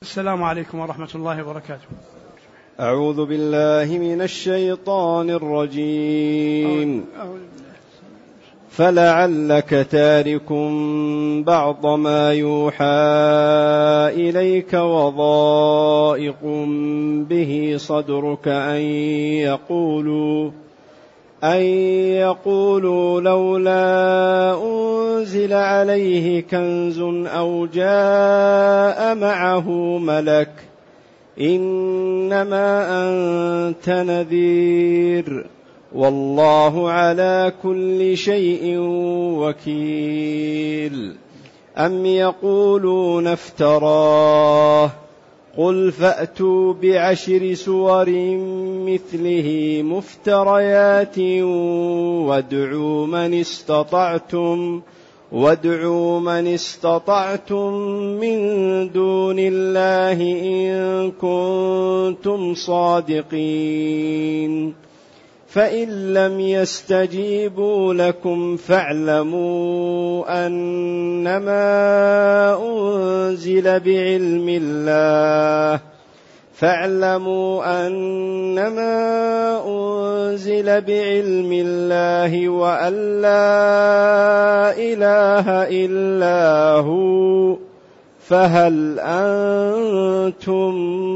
السلام عليكم ورحمة الله وبركاته. أعوذ بالله من الشيطان الرجيم. فلعلك تارك بعض ما يوحى إليك وضائق به صدرك أن يقولوا لولا أنزل عليه كنز أو جاء معه ملك إنما أنت نذير والله على كل شيء وكيل. أم يقولون افتراه قل فأتوا بعشر سور مثله مفتريات وادعوا من استطعتم من دون الله إن كنتم صادقين. فإن لم يستجيبوا لكم فاعلموا أنما أنزل بعلم الله وأن لا إله إلا هو فهل أنتم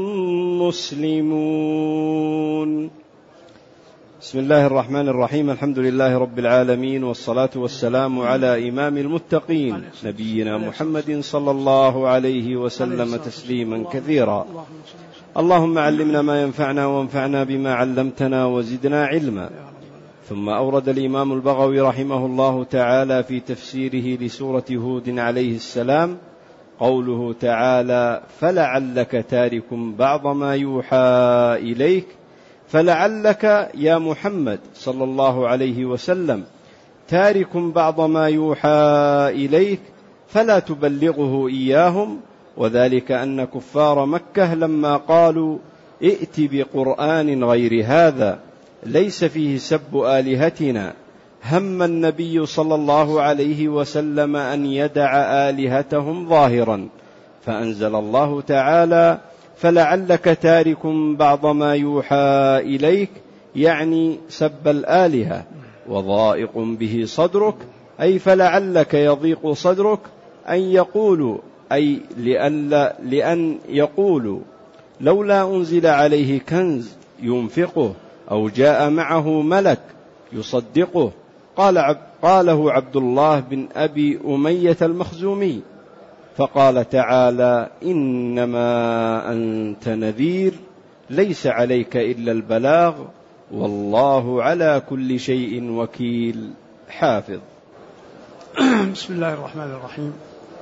مسلمون؟ بسم الله الرحمن الرحيم. الحمد لله رب العالمين، والصلاة والسلام على إمام المتقين نبينا محمد صلى الله عليه وسلم تسليما كثيرا. اللهم علمنا ما ينفعنا وانفعنا بما علمتنا وزدنا علما. ثم أورد الإمام البغوي رحمه الله تعالى في تفسيره لسورة هود عليه السلام قوله تعالى: فلعلك تارك بعض ما يوحى إليك. فلعلك يا محمد صلى الله عليه وسلم تارك بعض ما يوحى إليك فلا تبلغه إياهم، وذلك أن كفار مكة لما قالوا ائت بقرآن غير هذا ليس فيه سب آلهتنا هم النبي صلى الله عليه وسلم أن يدع آلهتهم ظاهرا، فأنزل الله تعالى: فلعلك تارك بعض ما يوحى إليك، يعني سب الآلهة، وضائق به صدرك أي فلعلك يضيق صدرك أن يقولوا، أي لأن يقولوا لولا أنزل عليه كنز ينفقه أو جاء معه ملك يصدقه. قاله عبد الله بن أبي أمية المخزومي. فقال تعالى: إنما أنت نذير ليس عليك إلا البلاغ والله على كل شيء وكيل. حافظ. بسم الله الرحمن الرحيم.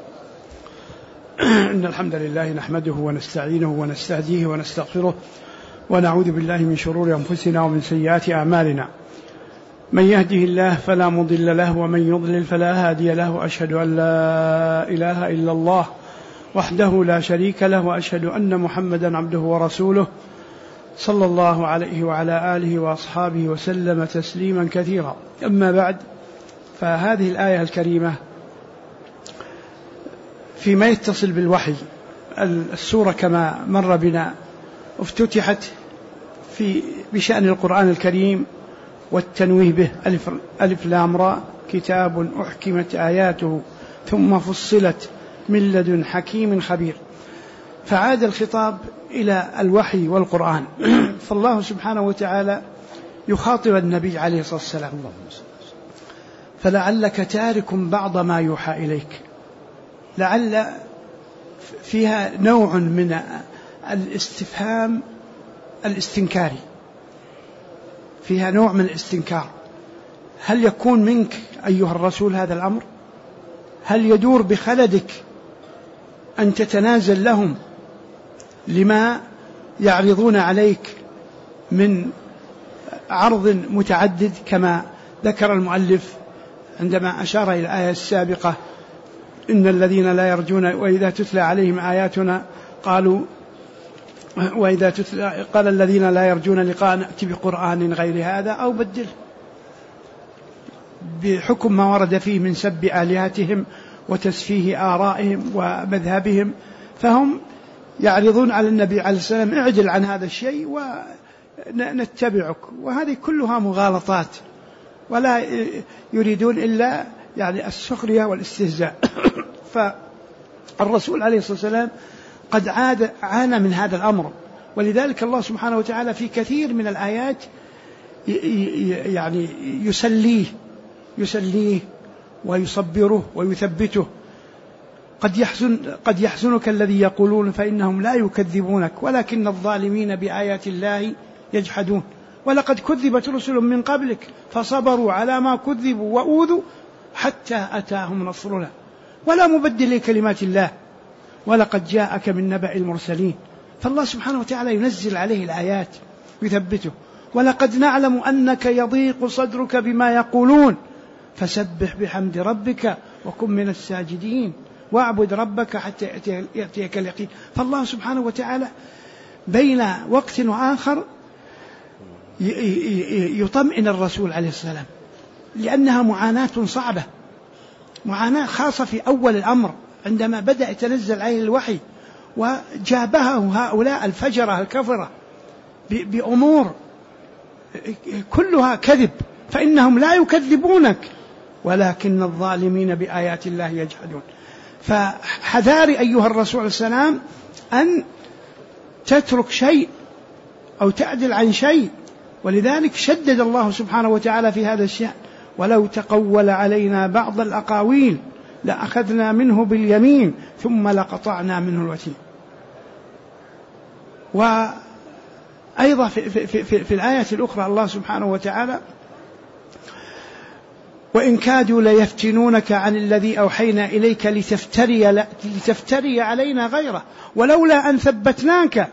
إن الحمد لله نحمده ونستعينه ونستهديه ونستغفره ونعوذ بالله من شرور أنفسنا ومن سيئات أعمالنا. من يهده الله فلا مضل له ومن يضلل فلا هادي له، وأشهد أن لا إله إلا الله وحده لا شريك له، وأشهد أن محمدا عبده ورسوله صلى الله عليه وعلى آله وأصحابه وسلم تسليما كثيرا. أما بعد، فهذه الآية الكريمة فيما يتصل بالوحي. السورة كما مر بنا افتتحت بشأن القرآن الكريم والتنويه به: ألف لام را كتاب أحكمت آياته ثم فصلت من لدن حكيم خبير. فعاد الخطاب إلى الوحي والقرآن. فالله سبحانه وتعالى يخاطب النبي عليه الصلاة والسلام: فلعلك تارك بعض ما يوحى إليك. لعل فيها نوع من الاستفهام الاستنكاري، فيها نوع من الاستنكار. هل يكون منك أيها الرسول هذا الأمر؟ هل يدور بخلدك أن تتنازل لهم لما يعرضون عليك من عرض متعدد، كما ذكر المؤلف عندما أشار إلى الآية السابقة: إن الذين لا يرجون وإذا تتلى عليهم آياتنا قالوا قال الذين لا يرجون لقاء نأتي بقرآن غير هذا أو بدله، بحكم ما ورد فيه من سب آلهتهم وتسفيه آرائهم ومذهبهم. فهم يعرضون على النبي عليه السلام اعدل عن هذا الشيء ونتبعك، وهذه كلها مغالطات، ولا يريدون إلا يعني السخرية والاستهزاء. فالرسول عليه الصلاة والسلام قد عانى من هذا الأمر، ولذلك الله سبحانه وتعالى في كثير من الآيات يعني يسليه ويصبره ويثبته. قد يحزنك الذي يقولون فإنهم لا يكذبونك ولكن الظالمين بآيات الله يجحدون، ولقد كذبت رسل من قبلك فصبروا على ما كذبوا وأوذوا حتى أتاهم نصرنا ولا مبدل لكلمات الله ولقد جاءك من نبأ المرسلين. فالله سبحانه وتعالى ينزل عليه الآيات يثبته. ولقد نعلم أنك يضيق صدرك بما يقولون فسبح بحمد ربك وكن من الساجدين واعبد ربك حتى يأتيك اليقين. فالله سبحانه وتعالى بين وقت وآخر يطمئن الرسول عليه السلام، لأنها معاناة صعبة، معاناة خاصة في أول الأمر عندما بدأ يتنزل عليه الوحي، وجابهه هؤلاء الفجرة الكفرة بأمور كلها كذب، فإنهم لا يكذبونك ولكن الظالمين بآيات الله يجحدون. فحذار أيها الرسول عليه السلام أن تترك شيء أو تعدل عن شيء، ولذلك شدد الله سبحانه وتعالى في هذا الشيء: ولو تقول علينا بعض الأقاويل لأخذنا منه باليمين ثم لقطعنا منه الوتين. وأيضا في الآية الأخرى الله سبحانه وتعالى: وإن كادوا ليفتنونك عن الذي أوحينا إليك لتفتري علينا غيره ولولا أن ثبتناك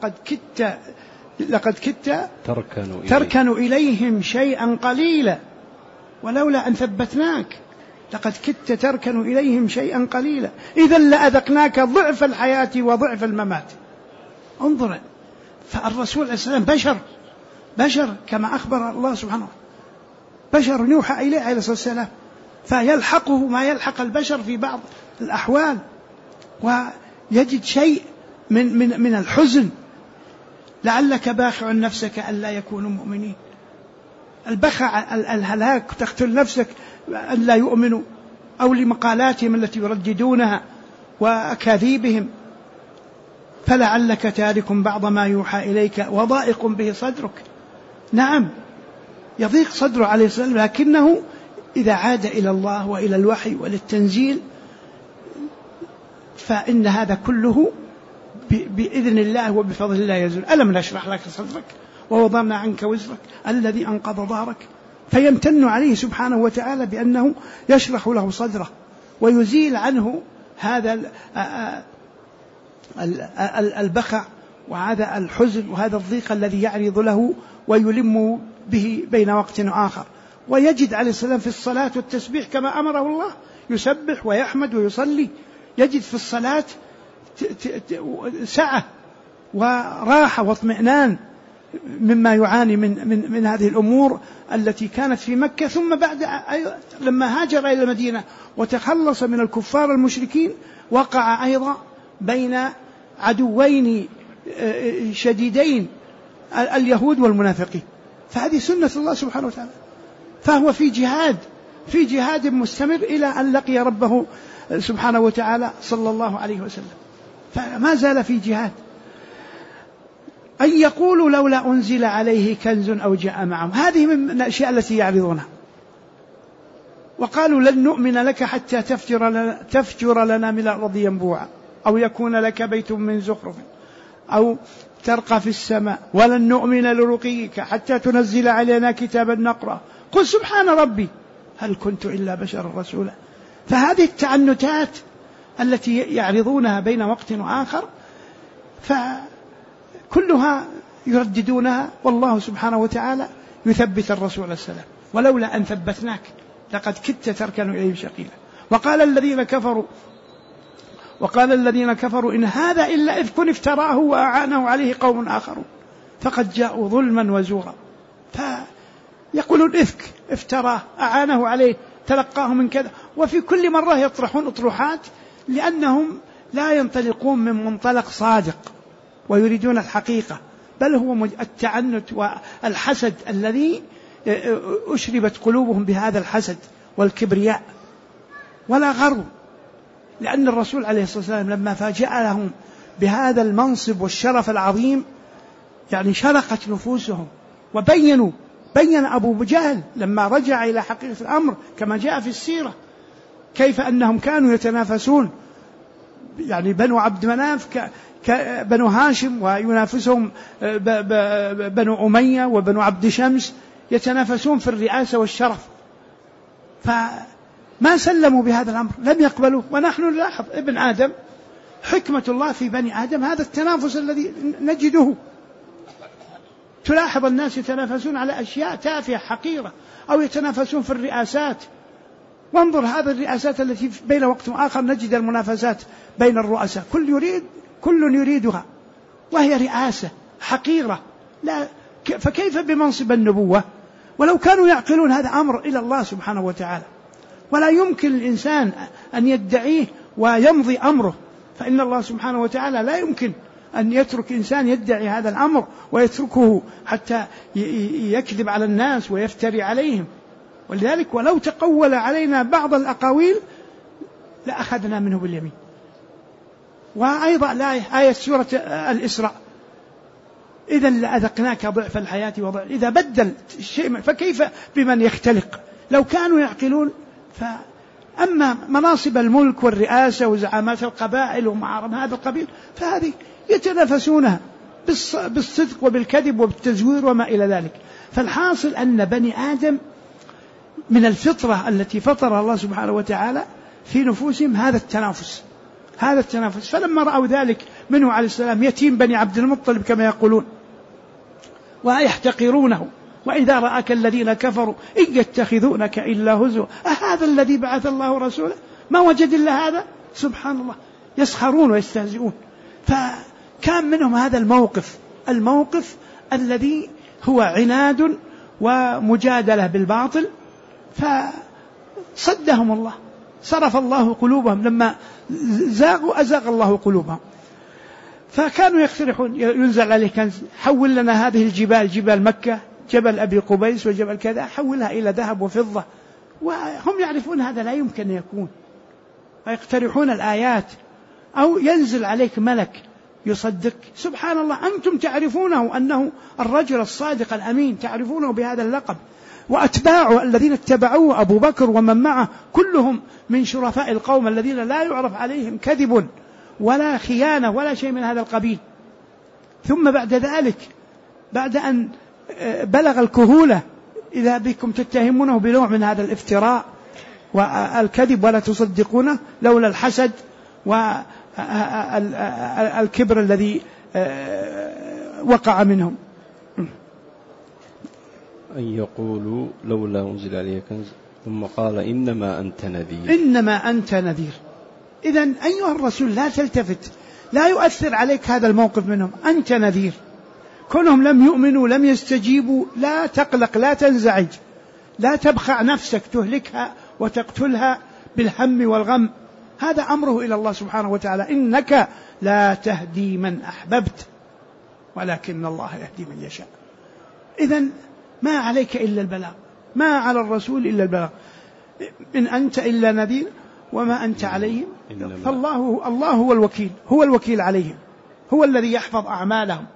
لقد كدت تركن إليهم شيئا قليلا ولولا أن ثبتناك لقد كدت تركن إليهم شيئا قليلا إذا لأذقناك ضعف الحياة وضعف الممات. انظر، فالرسول عليه السلام بشر كما أخبر الله سبحانه، بشر يوحى إليه عليه الصلاة والسلام، فيلحقه ما يلحق البشر في بعض الأحوال، ويجد شيء من الحزن: لعلك باخع نفسك ألا يكونوا مؤمنين. البخع الهلاك، تقتل نفسك أن لا يؤمنوا، أو لمقالاتهم التي يرددونها وأكاذيبهم. فلعلك تارك بعض ما يوحى إليك وضائق به صدرك. نعم، يضيق صدره عليه السلام، لكنه إذا عاد إلى الله وإلى الوحي وللتنزيل فإن هذا كله بإذن الله وبفضل الله يزول. ألم نشرح لك صدرك ووضعنا عنك وزرك الذي أنقض ظهرك. فيمتن عليه سبحانه وتعالى بأنه يشرح له صدره ويزيل عنه هذا البخع وهذا الحزن وهذا الضيق الذي يعرض له ويلم به بين وقت وآخر. ويجد عليه السلام في الصلاة والتسبيح كما أمره الله، يسبح ويحمد ويصلي، يجد في الصلاة سعة وراحة واطمئنان مما يعاني من هذه الأمور التي كانت في مكة. ثم بعد لما هاجر إلى المدينة وتخلص من الكفار المشركين وقع أيضا بين عدوين شديدين، اليهود والمنافقين. فهذه سنة الله سبحانه وتعالى، فهو في جهاد مستمر إلى أن لقي ربه سبحانه وتعالى صلى الله عليه وسلم، فما زال في جهاد. أن يقولوا لولا أنزل عليه كنز أو جاء معه، هذه من الأشياء التي يعرضونها. وقالوا لن نؤمن لك حتى تفجر لنا من الأرض ينبوعا أو يكون لك بيت من زخرف أو ترقى في السماء ولن نؤمن لرقيك حتى تنزل علينا كتابا نقرأ قل سبحان ربي هل كنت إلا بشرا رسولا. فهذه التعنتات التي يعرضونها بين وقت وآخر فكلها يرددونها، والله سبحانه وتعالى يثبت الرسول عليه السلام: ولولا أن ثبتناك لقد كدت تركن إليهم شقيلا. وقال الذين كفروا إن هذا إلا إفك افتراه وأعانه عليه قوم آخرون فقد جاءوا ظلما وزورا. فيقولون إفك افتراه أعانه عليه تلقاه من كذا، وفي كل مرة يطرحون أطروحات لأنهم لا ينطلقون من منطلق صادق ويريدون الحقيقة، بل هو التعنت والحسد الذي أشربت قلوبهم بهذا الحسد والكبرياء، ولا غرو. لأن الرسول عليه الصلاة والسلام لما فاجأهم بهذا المنصب والشرف العظيم يعني شرقت نفوسهم بين أبو جهل لما رجع إلى حقيقة الأمر كما جاء في السيرة كيف أنهم كانوا يتنافسون، يعني بنو عبد مناف بنو هاشم وينافسهم بنو أمية وبنو عبد شمس، يتنافسون في الرئاسة والشرف، فما سلموا بهذا الأمر، لم يقبلوا. ونحن نلاحظ ابن آدم، حكمة الله في بني آدم هذا التنافس الذي نجده. تلاحظ الناس يتنافسون على أشياء تافهة حقيرة، أو يتنافسون في الرئاسات. وانظر هذه الرئاسات التي بين وقت آخر نجد المنافسات بين الرؤساء، كل يريدها وهي رئاسة حقيرة. لا فكيف بمنصب النبوة؟ ولو كانوا يعقلون هذا أمر إلى الله سبحانه وتعالى، ولا يمكن الإنسان أن يدعيه ويمضي أمره، فإن الله سبحانه وتعالى لا يمكن أن يترك إنسان يدعي هذا الأمر ويتركه حتى يكذب على الناس ويفتري عليهم. ولذلك ولو تقول علينا بعض الأقاويل لأخذنا منه باليمين. وأيضا آية سورة الإسراء إذا لأذقناك ضعف الحياة وضعف، إذا بدل شيء فكيف بمن يختلق؟ لو كانوا يعقلون. أما مناصب الملك والرئاسة وزعامات القبائل ومعارض هذا القبيل فهذه يتنافسونها بالصدق وبالكذب وبالتزوير وما إلى ذلك. فالحاصل أن بني آدم من الفطرة التي فطر الله سبحانه وتعالى في نفوسهم هذا التنافس. فلما رأوا ذلك منه عليه السلام يتيم بني عبد المطلب كما يقولون ويحتقرونه، وإذا رآك الذين كفروا إن يتخذونك إلا هزوا أهذا الذي بعث الله رسوله، ما وجد إلا هذا، سبحان الله، يسخرون ويستهزئون. فكان منهم هذا الموقف الذي هو عناد ومجادلة بالباطل، فصدهم الله، صرف الله قلوبهم لما زاغوا أزاغ الله قلوبهم. فكانوا يقترحون ينزل عليه كنز، حول لنا هذه الجبال، جبال مكة، جبل أبي قبيس وجبل كذا، حولها إلى ذهب وفضة، وهم يعرفون هذا لا يمكن أن يكون، ويقترحون الآيات. أو ينزل عليك ملك يصدق، سبحان الله، أنتم تعرفونه أنه الرجل الصادق الأمين، تعرفونه بهذا اللقب، وأتباعه الذين اتبعوه أبو بكر ومن معه كلهم من شرفاء القوم الذين لا يعرف عليهم كذب ولا خيانة ولا شيء من هذا القبيل. ثم بعد ذلك بعد أن بلغ الكهولة إذا بكم تتهمونه بنوع من هذا الافتراء والكذب ولا تصدقونه لولا الحسد والكبر الذي وقع منهم. أن يقولوا لولا أنزل عليه كنز، ثم قال إنما أنت نذير. إذن أيها الرسول لا تلتفت، لا يؤثر عليك هذا الموقف منهم، أنت نذير. كونهم لم يؤمنوا لم يستجيبوا لا تقلق، لا تنزعج، لا تبخع نفسك تهلكها وتقتلها بالهم والغم، هذا أمره إلى الله سبحانه وتعالى، إنك لا تهدي من أحببت ولكن الله يهدي من يشاء. إذن ما عليك إلا البلاغ، ما على الرسول إلا البلاغ، إن أنت إلا نذير وما أنت عليهم. فالله هو الوكيل، هو الوكيل عليهم، هو الذي يحفظ أعمالهم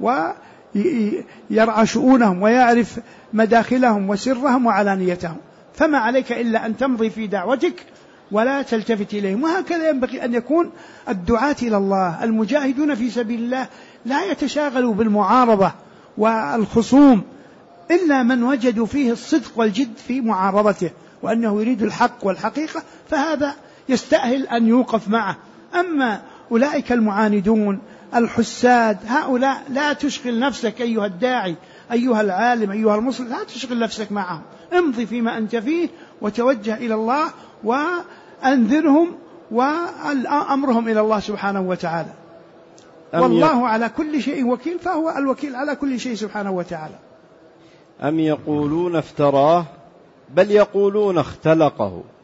ويرعى شؤونهم ويعرف مداخلهم وسرهم وعلانيتهم. فما عليك إلا أن تمضي في دعوتك ولا تلتفت إليهم. وهكذا ينبغي أن يكون الدعاة إلى الله المجاهدون في سبيل الله، لا يتشاغلوا بالمعارضة والخصوم إلا من وجدوا فيه الصدق والجد في معارضته وأنه يريد الحق والحقيقة، فهذا يستأهل أن يوقف معه. أما أولئك المعاندون الحساد هؤلاء لا تشغل نفسك أيها الداعي، أيها العالم، أيها المصلح، لا تشغل نفسك معهم، امضي فيما أنت فيه وتوجه إلى الله وأنذرهم وأمرهم إلى الله سبحانه وتعالى. والله على كل شيء وكيل، فهو الوكيل على كل شيء سبحانه وتعالى. أم يقولون افتراه بل يقولون اختلقه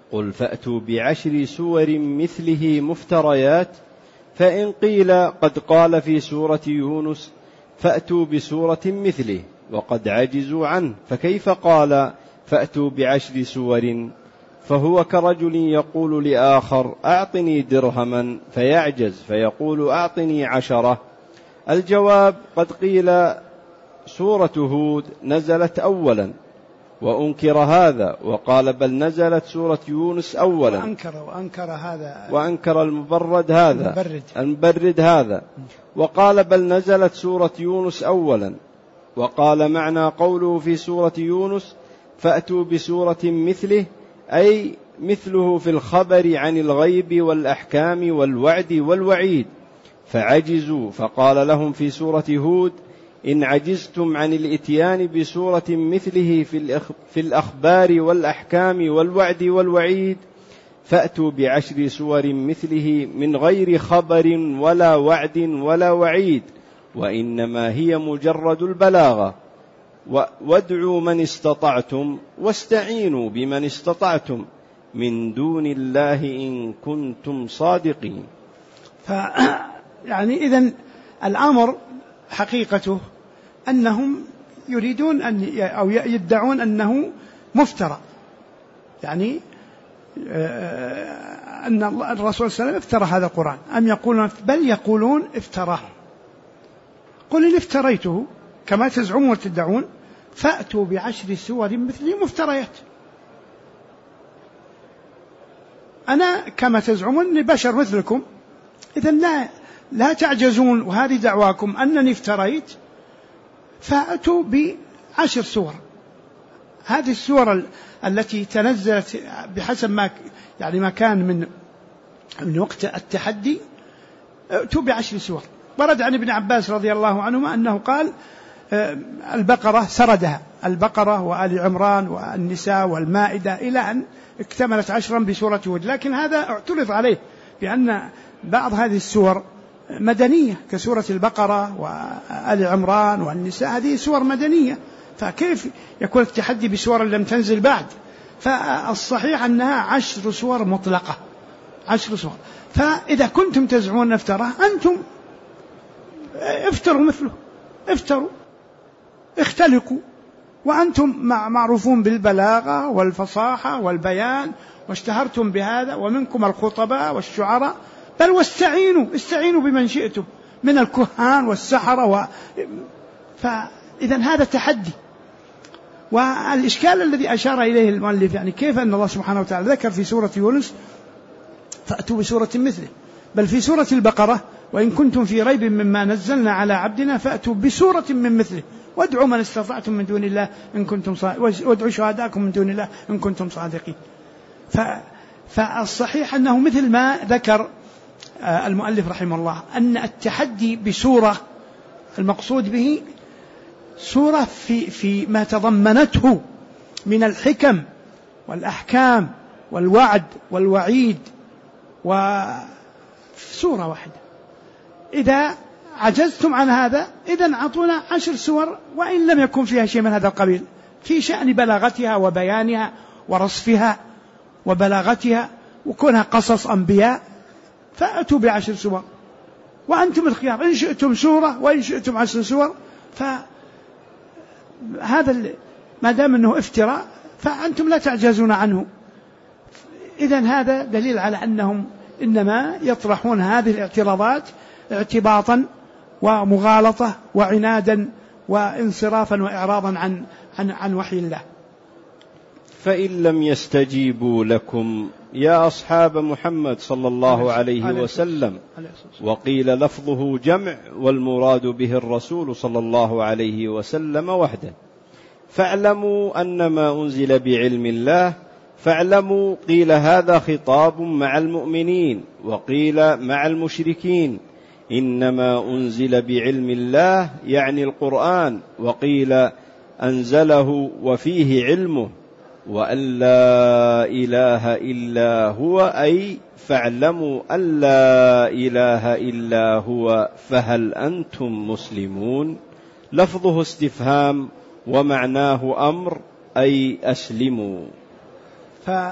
قل فأتوا ب10 سور مثله مفتريات، فإن قيل قد قال في سورة يونس فأتوا بسورة مثله وقد عجزوا عنه، فكيف قال فأتوا ب10 سور؟ فهو كرجل يقول لآخر أعطني درهما فيعجز فيقول أعطني 10. الجواب قد قيل سورة هود نزلت أولا وأنكر هذا، وقال بل نزلت سورة يونس أولا وأنكر المبرد هذا وقال بل نزلت سورة يونس أولا، وقال معنى قوله في سورة يونس فأتوا بسورة مثله أي مثله في الخبر عن الغيب والأحكام والوعد والوعيد، فعجزوا، فقال لهم في سورة هود إن عجزتم عن الإتيان بسورة مثله في الأخبار والأحكام والوعد والوعيد فأتوا ب10 سور مثله من غير خبر ولا وعد ولا وعيد، وإنما هي مجرد البلاغة. وادعوا من استطعتم واستعينوا بمن استطعتم من دون الله إن كنتم صادقين. يعني إذن الأمر حقيقته أنهم يريدون أو يدعون أنه مفترى، يعني أن الرسول صلى الله عليه وسلم افترى هذا القرآن، بل يقولون افتراه. قل إن افتريته كما تزعمون وتدعون فأتوا ب10 سور مثله مفتريات. أنا كما تزعمون بشر مثلكم، إذن لا تعجزون، وهذه دعواكم أنني افتريت، فأتوا ب10 سور. هذه السور التي تنزلت بحسب ما كان من وقت التحدي، أتوا ب10 سور. ورد عن ابن عباس رضي الله عنهما أنه قال البقرة سردها، البقرة وآل عمران والنساء والمائدة إلى أن اكتملت 10 بسورة هود. لكن هذا اعترض عليه بأن بعض هذه السور مدنية كسورة البقرة وآل عمران والنساء، هذه سور مدنية، فكيف يكون التحدي بسور لم تنزل بعد؟ فالصحيح أنها 10 سور مطلقة، 10 سور. فإذا كنتم تزعمون افتراه، أنتم افتروا مثله، اختلقوا، وأنتم معروفون بالبلاغة والفصاحة والبيان واشتهرتم بهذا، ومنكم الخطباء والشعراء، بل استعينوا بمن شئتم من الكهان والسحرة فإذا هذا تحدي. والإشكال الذي أشار إليه المؤلف، يعني كيف أن الله سبحانه وتعالى ذكر في سورة يونس فأتوا بسورة مثله، بل في سورة البقرة وإن كنتم في ريب مما نزلنا على عبدنا فأتوا بسورة من مثله وادعوا من استطعتم من دون الله إن كنتم وادعوا شهداءكم من دون الله إن كنتم صادقين. فالصحيح أنه مثل ما ذكر المؤلف رحمه الله أن التحدي بسورة المقصود به سورة في ما تضمنته من الحكم والأحكام والوعد والوعيد، وسورة واحدة. إذا عجزتم عن هذا إذن أعطونا 10 سور وإن لم يكن فيها شيء من هذا القبيل في شأن بلاغتها وبيانها ورصفها وبلاغتها وكونها قصص أنبياء، فأتوا ب10 سور وأنتم الخيار، إن شئتم سورة وإن شئتم 10 سور. فهذا ما دام أنه افتراء فأنتم لا تعجزون عنه. إذن هذا دليل على أنهم إنما يطرحون هذه الاعتراضات اعتباطا ومغالطة وعنادا وانصرافا وإعراضا عن وحي الله. فإن لم يستجيبوا لكم يا أصحاب محمد صلى الله عليه وسلم، وقيل لفظه جمع والمراد به الرسول صلى الله عليه وسلم وحده، فاعلموا أن ما أنزل بعلم الله. فاعلموا قيل هذا خطاب مع المؤمنين وقيل مع المشركين، إنما أنزل بعلم الله يعني القرآن، وقيل أنزله وفيه علمه، وأن لا إله إلا هو، أي فاعلموا أن لا إله إلا هو فهل أنتم مسلمون. لفظه استفهام ومعناه أمر أي أسلموا.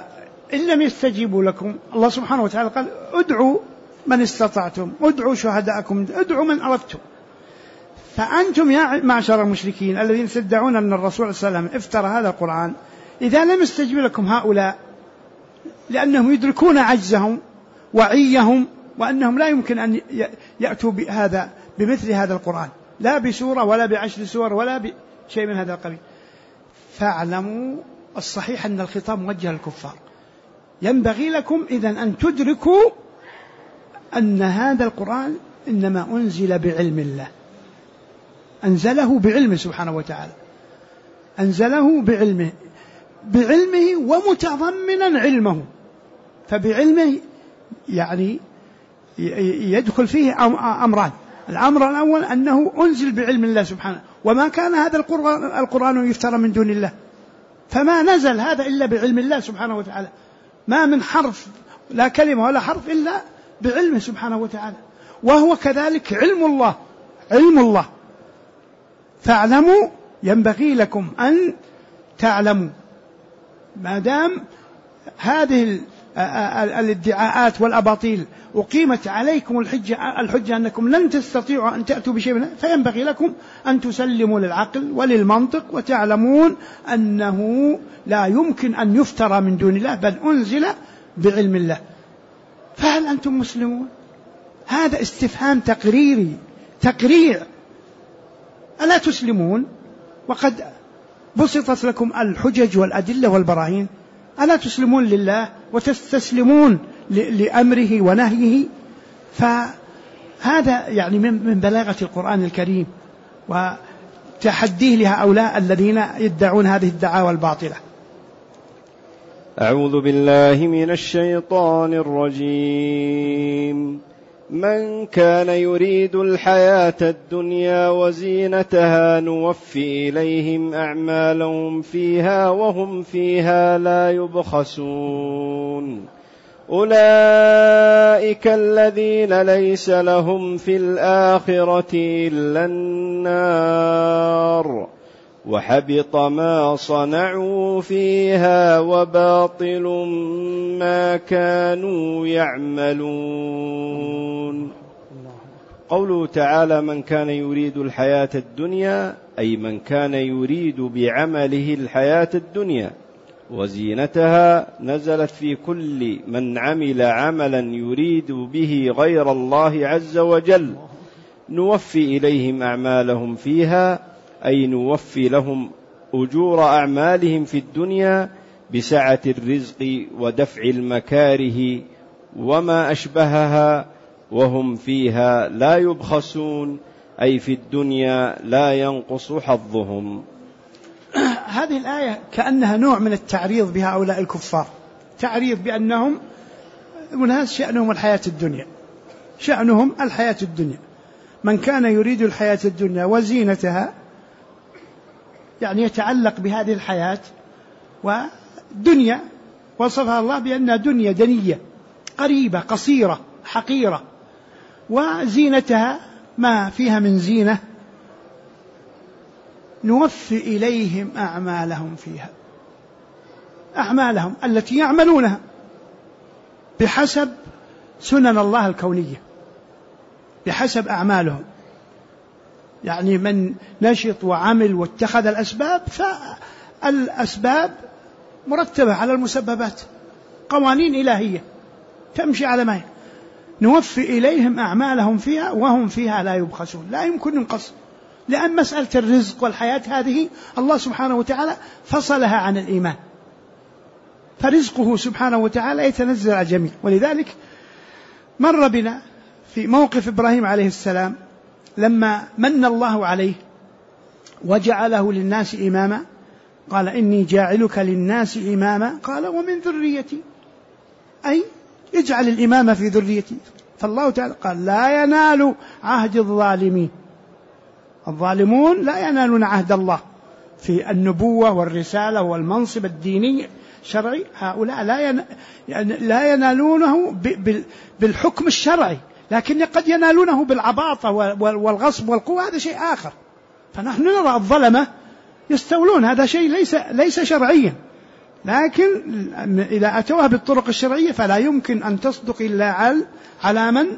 إن لم يستجيبوا لكم، الله سبحانه وتعالى قال ادعوا من استطعتم، ادعوا شهداءكم، ادعوا من أردتم. فأنتم يا معشر المشركين الذين تدعون أن الرسول صلى الله عليه وسلم افترى هذا القرآن، إذا لم يستجيب لكم هؤلاء لأنهم يدركون عجزهم وعيهم وأنهم لا يمكن أن يأتوا بمثل هذا القرآن، لا بسورة ولا ب10 سور ولا بشيء من هذا القبيل، فاعلموا الصحيح أن الخطاب موجه للكفار. ينبغي لكم إذن أن تدركوا أن هذا القرآن إنما أنزل بعلم الله، أنزله بعلمه سبحانه وتعالى، أنزله بعلمه ومتضمنا علمه. فبعلمه يعني يدخل فيه أمران: الأمر الأول أنه أنزل بعلم الله سبحانه، وما كان هذا القرآن يفترى من دون الله، فما نزل هذا إلا بعلم الله سبحانه وتعالى، ما من حرف لا كلمة ولا حرف إلا بعلمه سبحانه وتعالى، وهو كذلك علم الله. فاعلموا، ينبغي لكم أن تعلموا ما دام هذه الادعاءات والأباطيل أقيمت عليكم الحجة أنكم لن تستطيعوا أن تأتوا بشيء، فينبغي لكم أن تسلموا للعقل وللمنطق وتعلمون أنه لا يمكن أن يفترى من دون الله، بل أنزل بعلم الله. فهل أنتم مسلمون؟ هذا استفهام تقريع. ألا تسلمون وقد بسطت لكم الحجج والأدلة والبراهين؟ ألا تسلمون لله وتستسلمون لأمره ونهيه؟ فهذا يعني من بلاغة القرآن الكريم وتحديه لهؤلاء الذين يدعون هذه الدعاوى الباطلة. أعوذ بالله من الشيطان الرجيم. من كان يريد الحياة الدنيا وزينتها نوفي إليهم أعمالهم فيها وهم فيها لا يبخسون. أولئك الذين ليس لهم في الآخرة إلا النار وحبط ما صنعوا فيها وباطل ما كانوا يعملون. قوله تعالى: من كان يريد الحياة الدنيا، أي من كان يريد بعمله الحياة الدنيا وزينتها، نزلت في كل من عمل عملا يريد به غير الله عز وجل. نوفي إليهم أعمالهم فيها، أي نوفي لهم أجور أعمالهم في الدنيا بسعة الرزق ودفع المكاره وما أشبهها، وهم فيها لا يبخسون، أي في الدنيا لا ينقص حظهم. هذه الآية كأنها نوع من التعريض بهؤلاء الكفار، تعريض بأنهم مناس شأنهم الحياة الدنيا. من كان يريد الحياة الدنيا وزينتها، يعني يتعلق بهذه الحياة ودنيا، وصفها الله بأنها دنيا دنية قريبة قصيرة حقيرة، وزينتها ما فيها من زينة، نوفي إليهم أعمالهم فيها، أعمالهم التي يعملونها بحسب سنن الله الكونية، بحسب أعمالهم. يعني من نشط وعمل واتخذ الأسباب، فالأسباب مرتبة على المسببات، قوانين إلهية تمشي على ما هي. نوفي إليهم أعمالهم فيها وهم فيها لا يبخسون، لا يمكن ينقص، لأن مسألة الرزق والحياة هذه الله سبحانه وتعالى فصلها عن الإيمان، فرزقه سبحانه وتعالى يتنزل على الجميع. ولذلك مر بنا في موقف إبراهيم عليه السلام لما من الله عليه وجعله للناس إماما، قال: إني جاعلك للناس إماما، قال: ومن ذريتي، أي اجعل الإمامة في ذريتي. فالله تعالى قال: لا ينال عهد الظالمين، الظالمون لا ينالون عهد الله في النبوة والرسالة والمنصب الديني الشرعي، هؤلاء لا ينالونه بالحكم الشرعي، لكن قد ينالونه بالعباطة والغصب والقوة، هذا شيء آخر. فنحن نرى الظلمة يستولون، هذا شيء ليس شرعيا، لكن إذا أتوها بالطرق الشرعية فلا يمكن أن تصدق إلا على من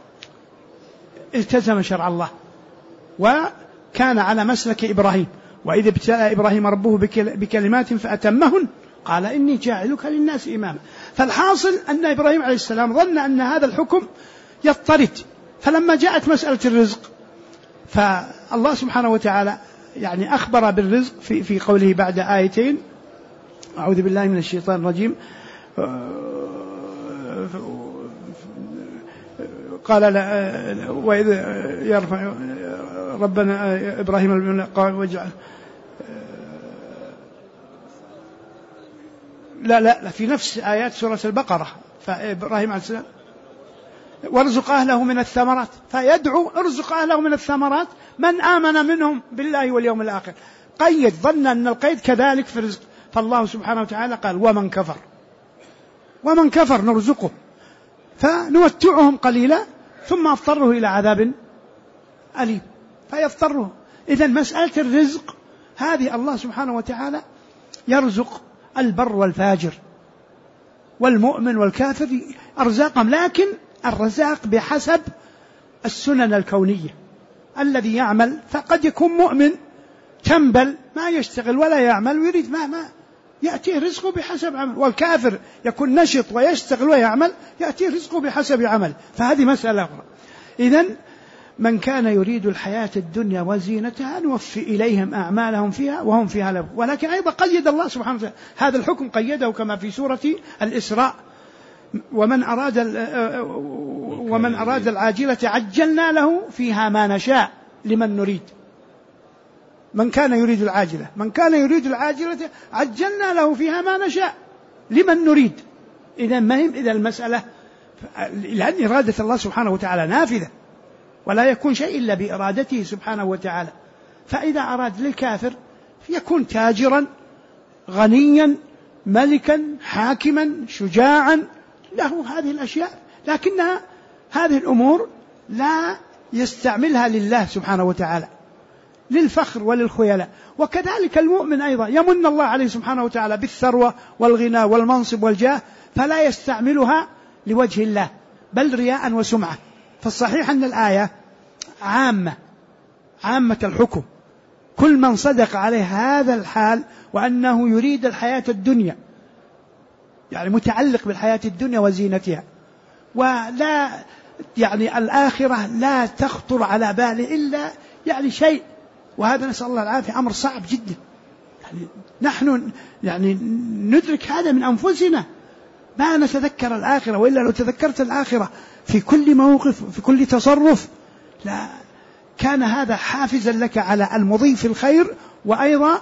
التزم شرع الله وكان على مسلك إبراهيم. وإذ ابتلى إبراهيم ربه بكلمات فأتمهن قال إني جاعلك للناس إماما. فالحاصل أن إبراهيم عليه السلام ظن أن هذا الحكم يضطرد، فلما جاءت مسألة الرزق فالله سبحانه وتعالى يعني أخبر بالرزق في قوله بعد آيتين: أعوذ بالله من الشيطان الرجيم، قال وإذ يرفع ربنا إبراهيم قال واجعل لا في نفس آيات سورة البقرة. فإبراهيم عليه السلام وارزق أهله من الثمرات، فيدعو ارزق أهله من الثمرات من آمن منهم بالله واليوم الآخر. قيد، ظن أن القيد كذلك في الرزق، فالله سبحانه وتعالى قال ومن كفر نرزقه فنمتعهم قليلا ثم أضطره إلى عذاب أليم فيضطره. إذن مسألة الرزق هذه الله سبحانه وتعالى يرزق البر والفاجر والمؤمن والكافر أرزاقهم، لكن الرزاق بحسب السنن الكونية. الذي يعمل فقد يكون مؤمن تنبل ما يشتغل ولا يعمل ويريد ما يأتيه رزقه بحسب عمل، والكافر يكون نشط ويشتغل ويعمل يأتيه رزقه بحسب عمل، فهذه مسألة أخرى. إذن من كان يريد الحياة الدنيا وزينتها نوفي إليهم أعمالهم فيها وهم فيها لا. ولكن أيضا قيد الله سبحانه وتعالى هذا الحكم، قيده كما في سورة الإسراء: ومن أراد العاجلة عجلنا له فيها ما نشاء لمن نريد. من كان يريد العاجلة عجلنا له فيها ما نشاء لمن نريد. إذا المسألة لأن إرادة الله سبحانه وتعالى نافذة ولا يكون شيء إلا بإرادته سبحانه وتعالى. فإذا أراد للكافر يكون تاجرا غنيا ملكا حاكما شجاعا له هذه الأشياء، لكنها هذه الأمور لا يستعملها لله سبحانه وتعالى، للفخر وللخيلاء. وكذلك المؤمن أيضا يمن الله عليه سبحانه وتعالى بالثروة والغنى والمنصب والجاه فلا يستعملها لوجه الله بل رياء وسمعة. فالصحيح أن الآية عامة الحكم، كل من صدق عليه هذا الحال وأنه يريد الحياة الدنيا يعني متعلق بالحياة الدنيا وزينتها، ولا يعني الآخرة لا تخطر على باله إلا يعني شيء، وهذا نسأل الله العافية أمر صعب جدا. يعني نحن يعني ندرك هذا من أنفسنا، ما نتذكر الآخرة، وإلا لو تذكرت الآخرة في كل موقف في كل تصرف لا كان هذا حافزا لك على المضي في الخير، وأيضا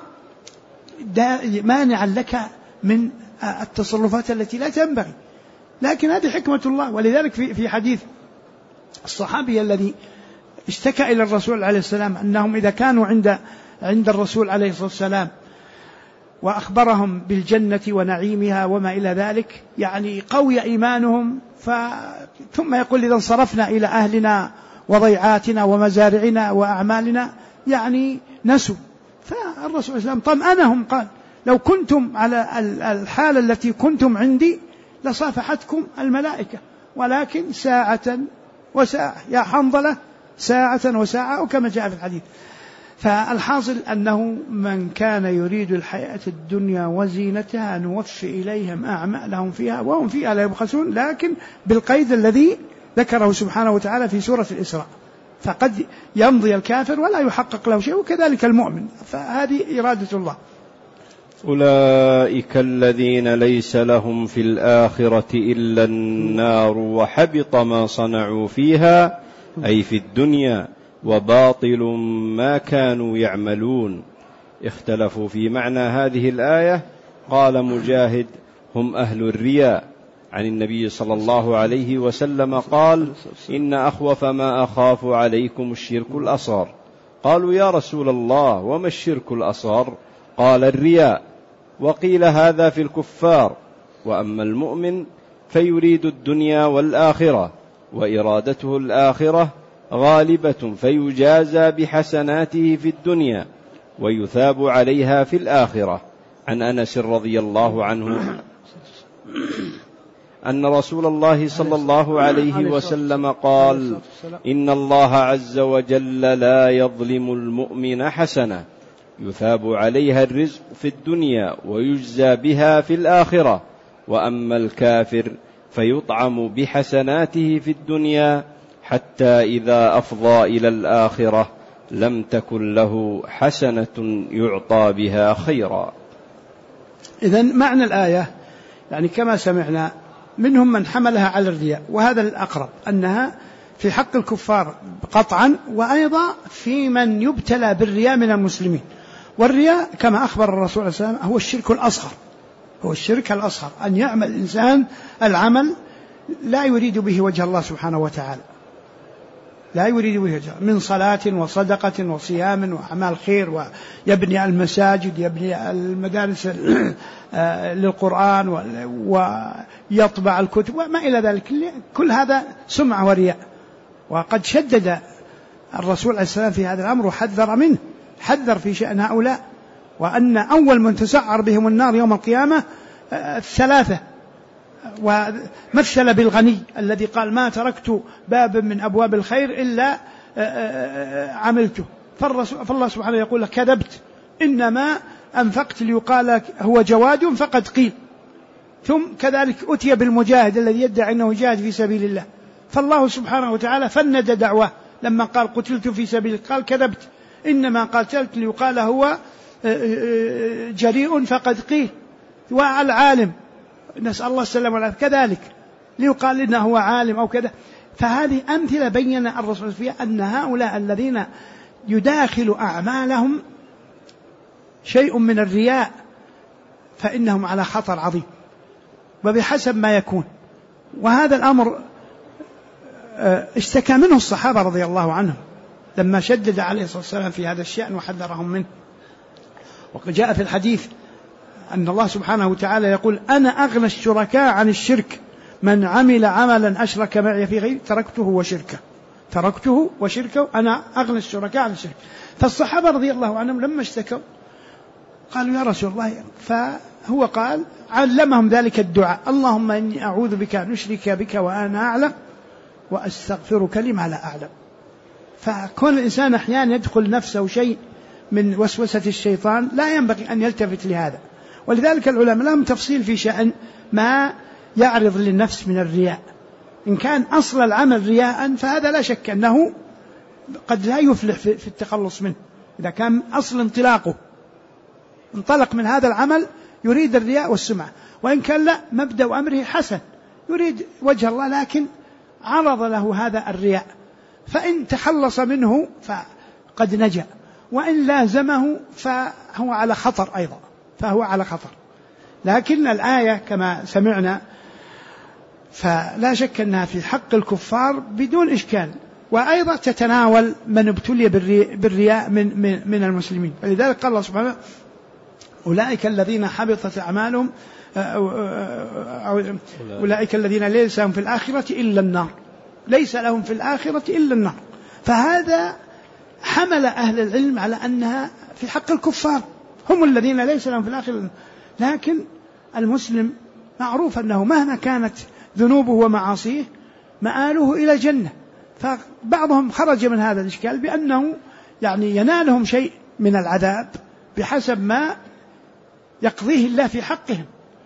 مانعا لك من التصرفات التي لا تنبغي. لكن هذه حكمة الله. ولذلك في حديث الصحابي الذي اشتكى إلى الرسول عليه السلام أنهم إذا كانوا عند الرسول عليه الصلاة والسلام وأخبرهم بالجنة ونعيمها وما إلى ذلك يعني قوي إيمانهم، ثم يقول إذا انصرفنا إلى أهلنا وضيعاتنا ومزارعنا وأعمالنا يعني نسوا. فالرسول صلى الله عليه وسلم طمأنهم قال: لو كنتم على الحالة التي كنتم عندي لصافحتكم الملائكة، ولكن ساعة وساعة يا حنظلة، ساعة وساعة، وكما جاء في الحديث. فالحاصل أنه من كان يريد الحياة الدنيا وزينتها نوفي إليهم أعمالهم فيها وهم فيها لا يبخسون، لكن بالقيد الذي ذكره سبحانه وتعالى في سورة الإسراء. فقد يمضي الكافر ولا يحقق له شيء، وكذلك المؤمن، فهذه إرادة الله. أولئك الذين ليس لهم في الآخرة إلا النار وحبط ما صنعوا فيها أي في الدنيا وباطل ما كانوا يعملون. اختلفوا في معنى هذه الآية. قال مجاهد: هم أهل الرياء. عن النبي صلى الله عليه وسلم قال: إن أخوف ما أخاف عليكم الشرك الأصغر. قالوا: يا رسول الله وما الشرك الأصغر؟ قال: الرياء. وقيل هذا في الكفار. وأما المؤمن فيريد الدنيا والآخرة، وإرادته الآخرة غالبة فيجازى بحسناته في الدنيا ويثاب عليها في الآخرة. عن أنس رضي الله عنه أن رسول الله صلى الله عليه وسلم قال: إن الله عز وجل لا يظلم المؤمن حسنة يثاب عليها الرزق في الدنيا ويجزى بها في الآخرة، وأما الكافر فيطعم بحسناته في الدنيا حتى إذا أفضى إلى الآخرة لم تكن له حسنة يعطى بها خيرا. إذن معنى الآية يعني كما سمعنا منهم من حملها على الرياء، وهذا الأقرب أنها في حق الكفار قطعا، وأيضا في من يبتلى بالرياء من المسلمين. والرياء كما أخبر الرسول عليه السلام هو الشرك الأصغر، هو الشرك الأصغر، أن يعمل الإنسان العمل لا يريد به وجه الله سبحانه وتعالى، لا يريد به وجه من صلاة وصدقة وصيام وأعمال خير، ويبني المساجد، يبني المدارس للقرآن، ويطبع الكتب وما إلى ذلك، كل هذا سمعة ورياء. وقد شدد الرسول عليه السلام في هذا الأمر وحذر منه، حذر في شأن هؤلاء، وأن أول من تسعر بهم النار يوم القيامة الثلاثة. ومثل بالغني الذي قال: ما تركت باب من أبواب الخير إلا عملته. فالله سبحانه يقول: كذبت، إنما أنفقت ليقال هو جواد فقد قيل. ثم كذلك أتي بالمجاهد الذي يدعي أنه جاهد في سبيل الله، فالله سبحانه وتعالى فند دعواه لما قال: قتلت في سبيل الله، قال: كذبت، إنما قاتلت ليقال هو جريء فقد قيل. والعالم نسأل الله السلامة والعافية كذلك ليقال إنه هو عالم أو كذا. فهذه أمثلة بين الرسول فيها أن هؤلاء الذين يداخل أعمالهم شيء من الرياء فإنهم على خطر عظيم، وبحسب ما يكون. وهذا الأمر اشتكى منه الصحابة رضي الله عنهم لما شدد عليه الصلاة والسلام في هذا الشأن وحذرهم منه. وقد جاء في الحديث أن الله سبحانه وتعالى يقول: أنا أغنى الشركاء عن الشرك، من عمل عملا أشرك معي في غيري تركته وشركه، أنا أغنى الشركاء عن الشرك. فالصحابة رضي الله عنهم لما اشتكوا قالوا: يا رسول الله، فهو قال علمهم ذلك الدعاء: اللهم إني أعوذ بك أن أشرك بك وأنا أعلم وأستغفرك لما لا أعلم. فكون الإنسان أحيانا يدخل نفسه شيء من وسوسة الشيطان لا ينبغي أن يلتفت لهذا. ولذلك العلماء لهم تفصيل في شأن ما يعرض للنفس من الرياء. إن كان أصل العمل رياء فهذا لا شك أنه قد لا يفلح في التخلص منه. إذا كان أصل انطلق من هذا العمل يريد الرياء والسمعة، وإن كان لا، مبدأ أمره حسن يريد وجه الله لكن عرض له هذا الرياء، فإن تخلص منه فقد نجا، وإن لازمه فهو على خطر أيضا، لكن الآية كما سمعنا فلا شك أنها في حق الكفار بدون إشكال، وأيضا تتناول من ابتلي بالرياء من المسلمين. فلذلك قال الله سبحانه: أولئك الذين حبطت أعمالهم أولئك الذين ليس لهم في الآخرة إلا النار. فهذا حمل أهل العلم على أنها في حق الكفار، هم الذين ليس لهم في الآخرة. لكن المسلم معروف أنه مهما كانت ذنوبه ومعاصيه مآله إلى الجنة. فبعضهم خرج من هذا الإشكال بأنه يعني ينالهم شيء من العذاب بحسب ما يقضيه الله في حقهم،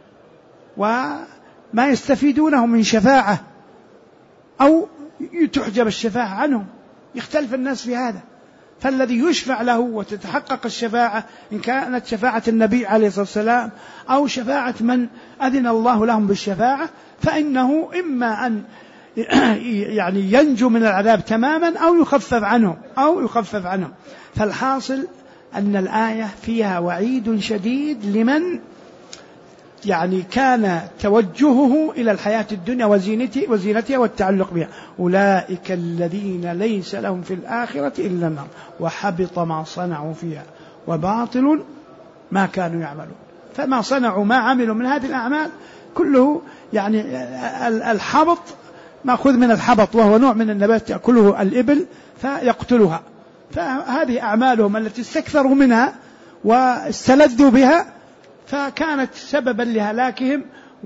وما يستفيدونه من شفاعة أو تحجب الشفاعة عنهم. يختلف الناس في هذا، فالذي يشفع له وتتحقق الشفاعة إن كانت شفاعة النبي عليه الصلاة والسلام أو شفاعة من أذن الله لهم بالشفاعة، فإنه إما أن يعني ينجو من العذاب تماما أو يخفف عنهم. فالحاصل أن الآية فيها وعيد شديد لمن يعني كان توجهه إلى الحياة الدنيا وزينتها والتعلق بها: أولئك الذين ليس لهم في الآخرة إلا النار وحبط ما صنعوا فيها وباطل ما كانوا يعملون. فما صنعوا ما عملوا من هذه الأعمال كله يعني الحبط مأخوذ من الحبط، وهو نوع من النبات تأكله الإبل فيقتلها. فهذه أعمالهم التي استكثروا منها واستلذوا بها فكانت سببا لهلاكهم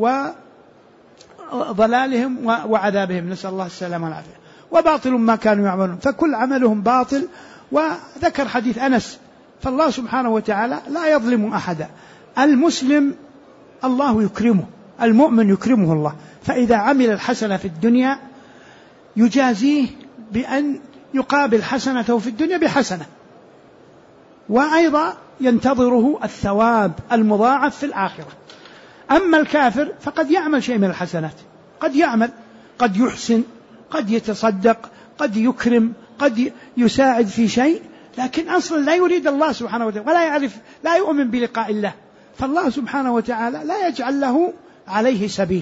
وضلالهم وعذابهم، نسأل الله السلامة والعافية. وباطل ما كانوا يعملون، فكل عملهم باطل. وذكر حديث أنس، فالله سبحانه وتعالى لا يظلم أحدا. المسلم الله يكرمه، المؤمن يكرمه الله، فإذا عمل الحسنة في الدنيا يجازيه بأن يقابل حسنته في الدنيا بحسنة، وأيضا ينتظره الثواب المضاعف في الآخرة. أما الكافر فقد يعمل شيء من الحسنات، قد يعمل، قد يحسن، قد يتصدق، قد يكرم، قد يساعد في شيء، لكن أصلا لا يريد الله سبحانه وتعالى ولا يعرف، لا يؤمن بلقاء الله، فالله سبحانه وتعالى لا يجعل له عليه سبيل،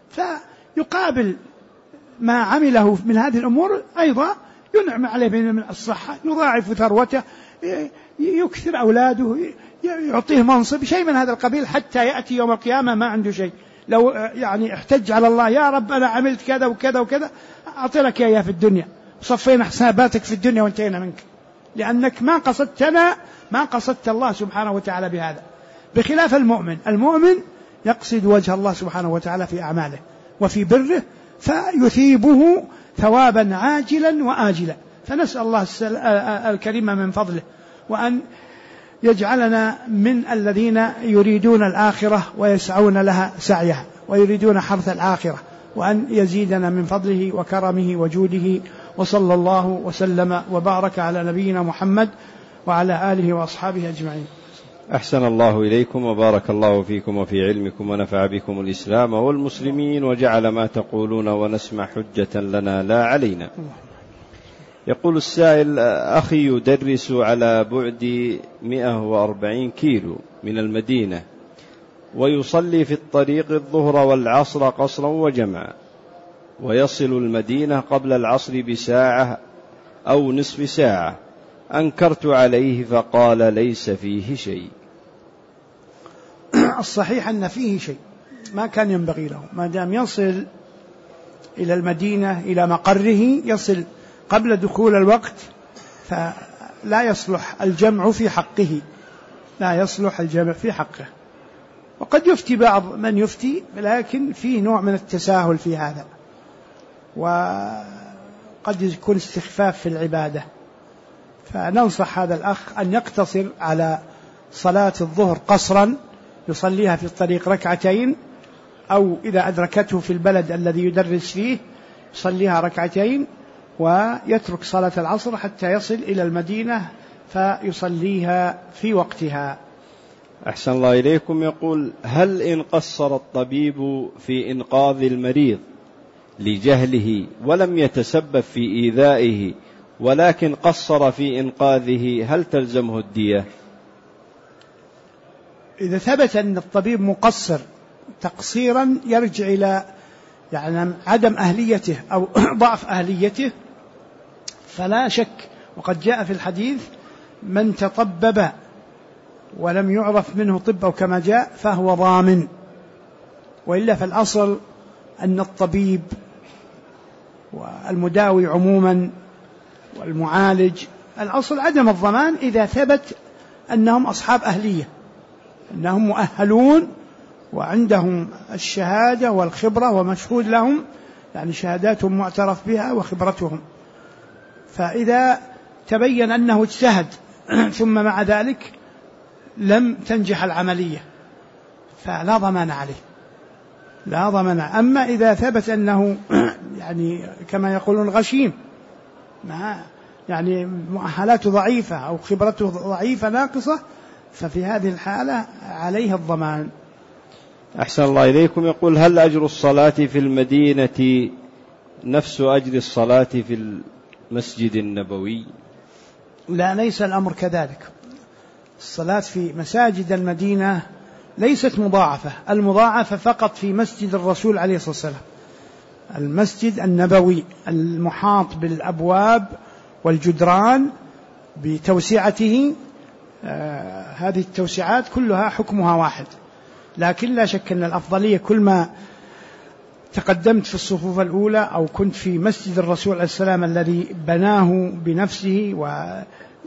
فيقابل ما عمله من هذه الأمور أيضا ينعم عليه من الصحة، يضاعف ثروته، يكثر أولاده، يعطيه منصب، شيء من هذا القبيل، حتى يأتي يوم القيامة ما عنده شيء. لو يعني احتج على الله، يا رب أنا عملت كذا وكذا وكذا، أعطي لك إياه في الدنيا، صفينا حساباتك في الدنيا وانتهينا منك، لأنك ما قصدتنا، ما قصدت الله سبحانه وتعالى بهذا. بخلاف المؤمن يقصد وجه الله سبحانه وتعالى في أعماله وفي بره، فيثيبه ثوابا عاجلا وآجلا. فنسأل الله الكريم من فضله وأن يجعلنا من الذين يريدون الآخرة ويسعون لها سعيها ويريدون حرث الآخرة، وأن يزيدنا من فضله وكرمه وجوده. وصلى الله وسلم وبارك على نبينا محمد وعلى آله وأصحابه أجمعين. أحسن الله إليكم وبارك الله فيكم وفي علمكم ونفع بكم الإسلام والمسلمين وجعل ما تقولون ونسمع حجة لنا لا علينا. يقول السائل: أخي يدرس على بعد 140 كيلو من المدينة، ويصلي في الطريق الظهر والعصر قصرا وجمعا، ويصل المدينة قبل العصر بساعة أو نصف ساعة. أنكرت عليه فقال ليس فيه شيء. الصحيح أن فيه شيء، ما كان ينبغي له، ما دام يصل إلى المدينة إلى مقره يصل قبل دخول الوقت، فلا يصلح الجمع في حقه، لا يصلح الجمع في حقه. وقد يفتي بعض من يفتي، لكن فيه نوع من التساهل في هذا، وقد يكون استخفاف في العبادة. فننصح هذا الأخ أن يقتصر على صلاة الظهر قصرا، يصليها في الطريق ركعتين، أو إذا أدركته في البلد الذي يدرس فيه يصليها ركعتين، ويترك صلاة العصر حتى يصل إلى المدينة فيصليها في وقتها. أحسن الله إليكم. يقول: هل إن قصر الطبيب في إنقاذ المريض لجهله ولم يتسبب في إيذائه ولكن قصر في إنقاذه، هل تلزمه الدية؟ إذا ثبت أن الطبيب مقصر تقصيرا يرجع إلى يعني عدم أهليته أو ضعف أهليته، فلا شك، وقد جاء في الحديث: من تطبب ولم يعرف منه طب أو كما جاء فهو ضامن. وإلا فالأصل أن الطبيب والمداوي عموما والمعالج الأصل عدم الضمان إذا ثبت أنهم أصحاب أهلية، أنهم مؤهلون وعندهم الشهادة والخبرة ومشهود لهم، يعني شهاداتهم معترف بها وخبرتهم. فإذا تبين أنه اجتهد ثم مع ذلك لم تنجح العملية فلا ضمان عليه، لا ضمان. أما إذا ثبت أنه يعني كما يقولون غشيم، يعني مؤهلاته ضعيفة أو خبرته ضعيفة ناقصة، ففي هذه الحالة عليه الضمان. أحسن الله إليكم. يقول: هل أجر الصلاة في المدينة نفس أجر الصلاة في المسجد النبوي؟ لا، ليس الأمر كذلك. الصلاة في مساجد المدينة ليست مضاعفة، المضاعفة فقط في مسجد الرسول عليه الصلاة والسلام، المسجد النبوي المحاط بالأبواب والجدران بتوسعته. هذه التوسعات كلها حكمها واحد، لكن لا شك أن الأفضلية كل ما تقدمت في الصفوف الأولى أو كنت في مسجد الرسول عليه السلام الذي بناه بنفسه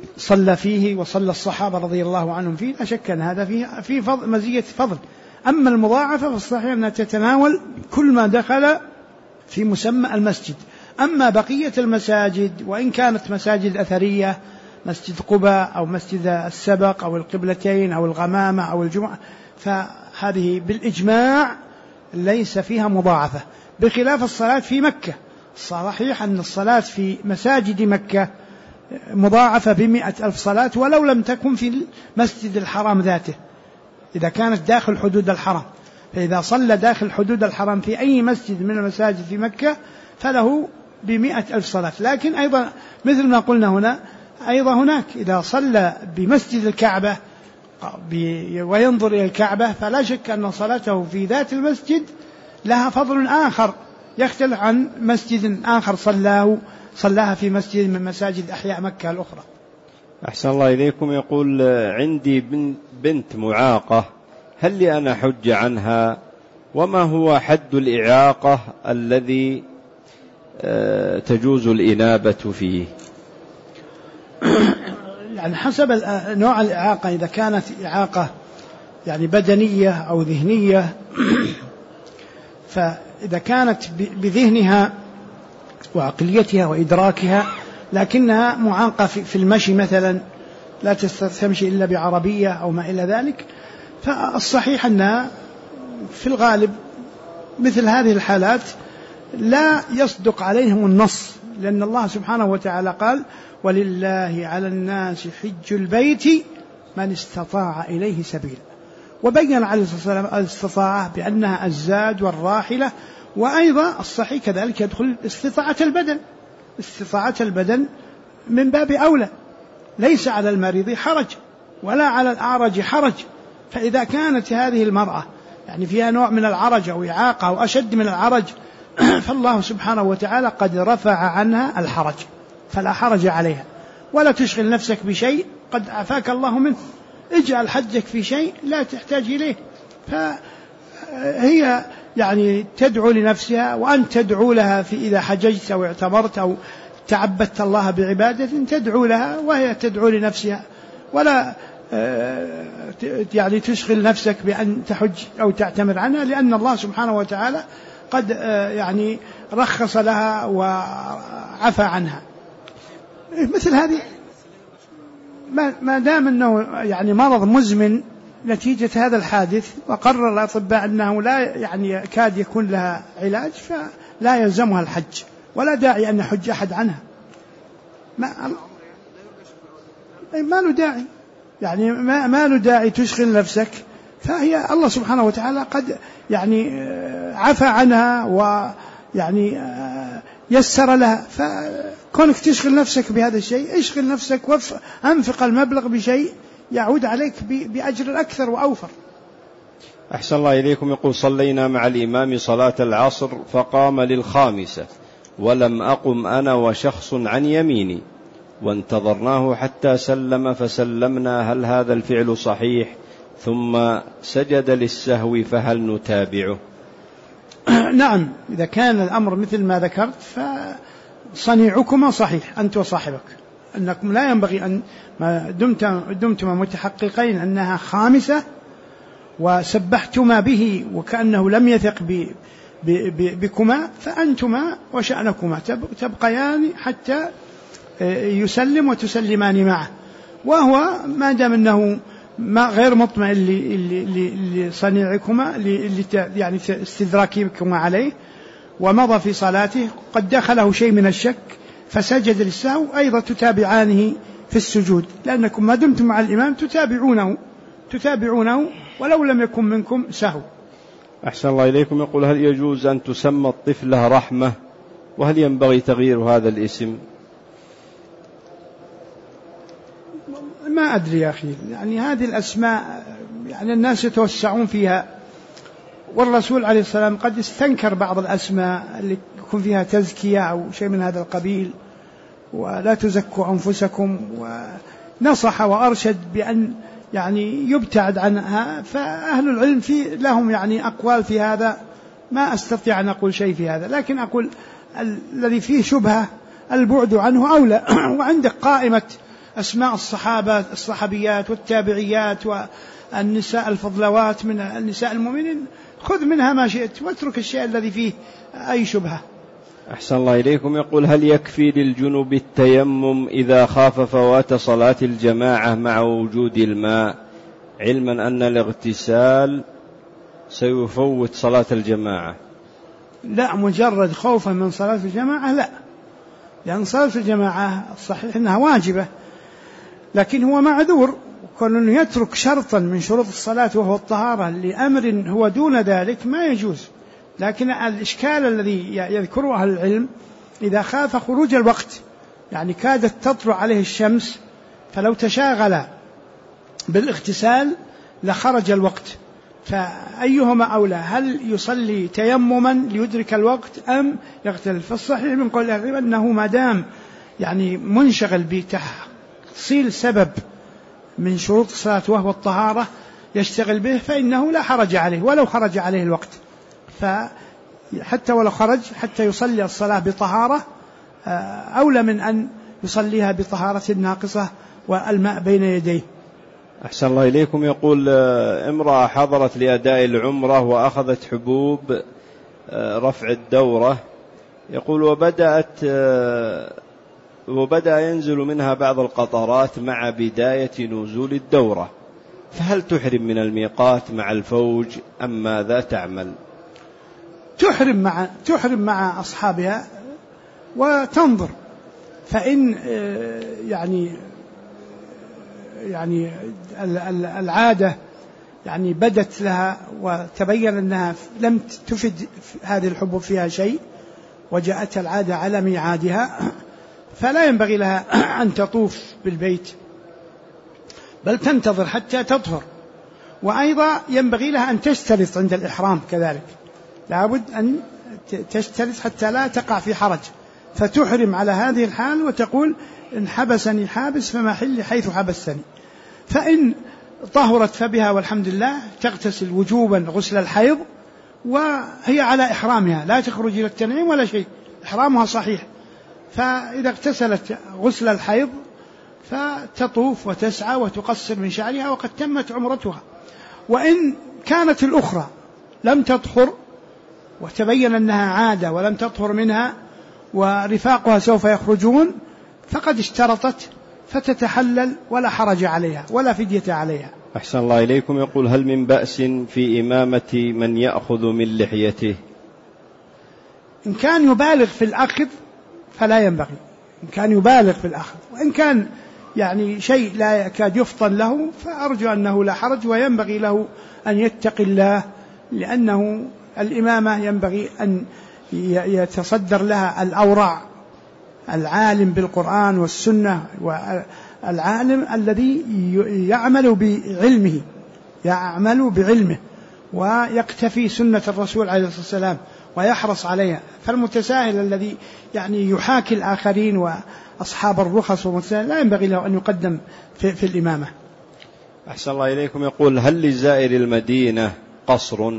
صلى فيه وصلى الصحابة رضي الله عنهم فيه، لا شك أن هذا فيه مزية فضل. أما المضاعفة فالصحيح أنها تتناول كل ما دخل في مسمى المسجد. أما بقية المساجد وإن كانت مساجد أثرية، مسجد قباء أو مسجد السبق أو القبلتين أو الغمامة أو الجمعة، فهذه بالإجماع ليس فيها مضاعفة، بخلاف الصلاة في مكة. صحيح أن الصلاة في مساجد مكة مضاعفة ب100,000 صلاة ولو لم تكن في المسجد الحرام ذاته، إذا كانت داخل حدود الحرم. فإذا صلى داخل حدود الحرم في أي مسجد من المساجد في مكة فله ب100,000 صلاة. لكن أيضا مثل ما قلنا هنا، أيضا هناك إذا صلى بمسجد الكعبة وينظر إلى الكعبة فلا شك أن صلاته في ذات المسجد لها فضل آخر يختلف عن مسجد آخر صلاها في مسجد من مساجد أحياء مكة الأخرى. أحسن الله إليكم. يقول عندي بنت معاقة، هل لي أنا حج عنها؟ وما هو حد الإعاقة الذي تجوز الإنابة فيه؟ يعني حسب نوع الإعاقة، إذا كانت إعاقة يعني بدنية أو ذهنية، فإذا كانت بذهنها وعقليتها وإدراكها لكنها معاقة في المشي مثلا، لا تمشي إلا بعربية أو ما إلى ذلك، فالصحيح أنها في الغالب مثل هذه الحالات لا يصدق عليهم النص، لأن الله سبحانه وتعالى قال: ولله على الناس حج البيت من استطاع إليه سبيلا. وبين عليه الصلاة والسلام الاستطاعة بأنها الزاد والراحلة، وأيضا الصحيح كذلك يدخل استطاعة البدن من باب أولى. ليس على المريض حرج ولا على الأعرج حرج. فإذا كانت هذه المرأة يعني فيها نوع من العرج أو إعاقة أو أشد من العرج، فالله سبحانه وتعالى قد رفع عنها الحرج، فلا حرج عليها. ولا تشغل نفسك بشيء قد عفاك الله منه، اجعل حجك في شيء لا تحتاج إليه. فهي يعني تدعو لنفسها، وأن تدعو لها في إذا حججت أو اعتمرت أو تعبدت الله بعبادة تدعو لها وهي تدعو لنفسها، ولا يعني تشغل نفسك بأن تحج أو تعتمر عنها، لأن الله سبحانه وتعالى قد يعني رخص لها وعفى عنها. مثل هذه ما دام أنه يعني مرض مزمن نتيجة هذا الحادث، وقرر الأطباء أنه لا يعني يكاد يكون لها علاج، فلا يلزمها الحج ولا داعي أن يحج أحد عنها. ما له داعي، يعني ما له داعي تشغل نفسك، فهي الله سبحانه وتعالى قد يعني عفى عنها ويعني يسر لها. فكونك تشغل نفسك بهذا الشيء، اشغل نفسك وانفق المبلغ بشيء يعود عليك بأجر أكثر وأوفر. أحسن الله إليكم. يقول: صلينا مع الإمام صلاة العصر فقام للخامسة ولم أقم أنا وشخص عن يميني، وانتظرناه حتى سلم فسلمنا، هل هذا الفعل صحيح؟ ثم سجد للسهو، فهل نتابعه؟ نعم، إذا كان الأمر مثل ما ذكرت فصنيعكما صحيح أنت وصاحبك، أنكم لا ينبغي أن ما دمتما متحققين أنها خامسة وسبحتما به وكأنه لم يثق بكما، فأنتما وشأنكما تبقيان حتى يسلم وتسلمان معه. وهو ما دام أنه ما غير مطمئن لصنيعكما يعني استدراككما عليه ومضى في صلاته، قد دخله شيء من الشك فسجد للسهو، أيضا تتابعانه في السجود، لأنكم ما دمتم مع الإمام تتابعونه ولو لم يكن منكم سهو. أحسن الله إليكم. يقول: هل يجوز أن تسمى الطفلة رحمة؟ وهل ينبغي تغيير هذا الاسم؟ ما أدري يا أخي، يعني هذه الأسماء يعني الناس يتوسعون فيها، والرسول عليه السلام قد استنكر بعض الأسماء اللي يكون فيها تزكية أو شيء من هذا القبيل، ولا تزكوا أنفسكم، ونصح وأرشد بأن يعني يبتعد عنها. فأهل العلم لهم يعني أقوال في هذا، ما أستطيع أن أقول شيء في هذا، لكن أقول الذي فيه شبهة البعد عنه أولى. وعندك قائمة أسماء الصحابيات والتابعيات والنساء الفضلوات من النساء المؤمنين، خذ منها ما شئت واترك الشيء الذي فيه أي شبهة. أحسن الله إليكم. يقول: هل يكفي للجنب التيمم إذا خاف فوات صلاة الجماعة مع وجود الماء، علما أن الاغتسال سيفوت صلاة الجماعة؟ لا، مجرد خوفا من صلاة الجماعة لا، لأن صلاة الجماعة صحيح أنها واجبة، لكن هو معذور، كونه يترك شرطا من شروط الصلاة وهو الطهارة لأمر هو دون ذلك ما يجوز. لكن الإشكال الذي يذكره أهل العلم إذا خاف خروج الوقت، يعني كادت تطلع عليه الشمس، فلو تشاغل بالاغتسال لخرج الوقت، فأيهما أولى؟ هل يصلي تيمما ليدرك الوقت أم يغتسل؟ فالصحيح من قول أهل العلم أنه ما دام يعني منشغل بتحصيل سبب من شروط الصلاة وهو الطهارة يشتغل به فإنه لا حرج عليه ولو خرج عليه الوقت، فحتى ولو خرج حتى يصلي الصلاة بطهارة أولى من أن يصليها بطهارة ناقصة والماء بين يديه. أحسن الله إليكم. يقول: امرأة حضرت لأداء العمرة وأخذت حبوب رفع الدورة، يقول وبدأ ينزل منها بعض القطرات مع بداية نزول الدورة، فهل تحرم من الميقات مع الفوج أم ماذا تعمل؟ تحرم مع أصحابها وتنظر، فإن يعني العادة يعني بدت لها وتبين أنها لم تفد هذه الحبوب فيها شيء وجاءت العادة على ميعادها، فلا ينبغي لها أن تطوف بالبيت بل تنتظر حتى تطهر. وأيضا ينبغي لها أن تشترط عند الإحرام كذلك، لابد أن تشترط حتى لا تقع في حرج، فتحرم على هذه الحال وتقول: إن حبسني حابس فمحلي حيث حبستني. فإن طهرت فبها والحمد لله، تغتسل وجوبا غسل الحيض وهي على إحرامها، لا تخرج إلى التنعيم ولا شيء، إحرامها صحيح. فإذا اغتسلت غسل الحيض فتطوف وتسعى وتقصر من شعرها وقد تمت عمرتها. وإن كانت الأخرى لم تطهر وتبين أنها عادة ولم تطهر منها ورفاقها سوف يخرجون فقد اشترطت فتتحلل ولا حرج عليها ولا فدية عليها. أحسن الله إليكم. يقول: هل من بأس في إمامة من يأخذ من لحيته؟ إن كان يبالغ في الأخذ فلا ينبغي، إن كان يبالغ في الأخذ، وإن كان يعني شيء لا يكاد يفطن له فأرجو أنه لا حرج، وينبغي له أن يتقي الله، لأنه الإمامة ينبغي أن يتصدر لها الأورع، العالم بالقرآن والسنة والعالم الذي يعمل بعلمه ويقتفي سنة الرسول عليه الصلاة والسلام ويحرص عليها. فالمتساهل الذي يعني يحاكي الآخرين وأصحاب الرخص والمتساهل لا ينبغي له أن يقدم في الإمامة. أحسن الله إليكم. يقول: هل لزائر المدينة قصر؟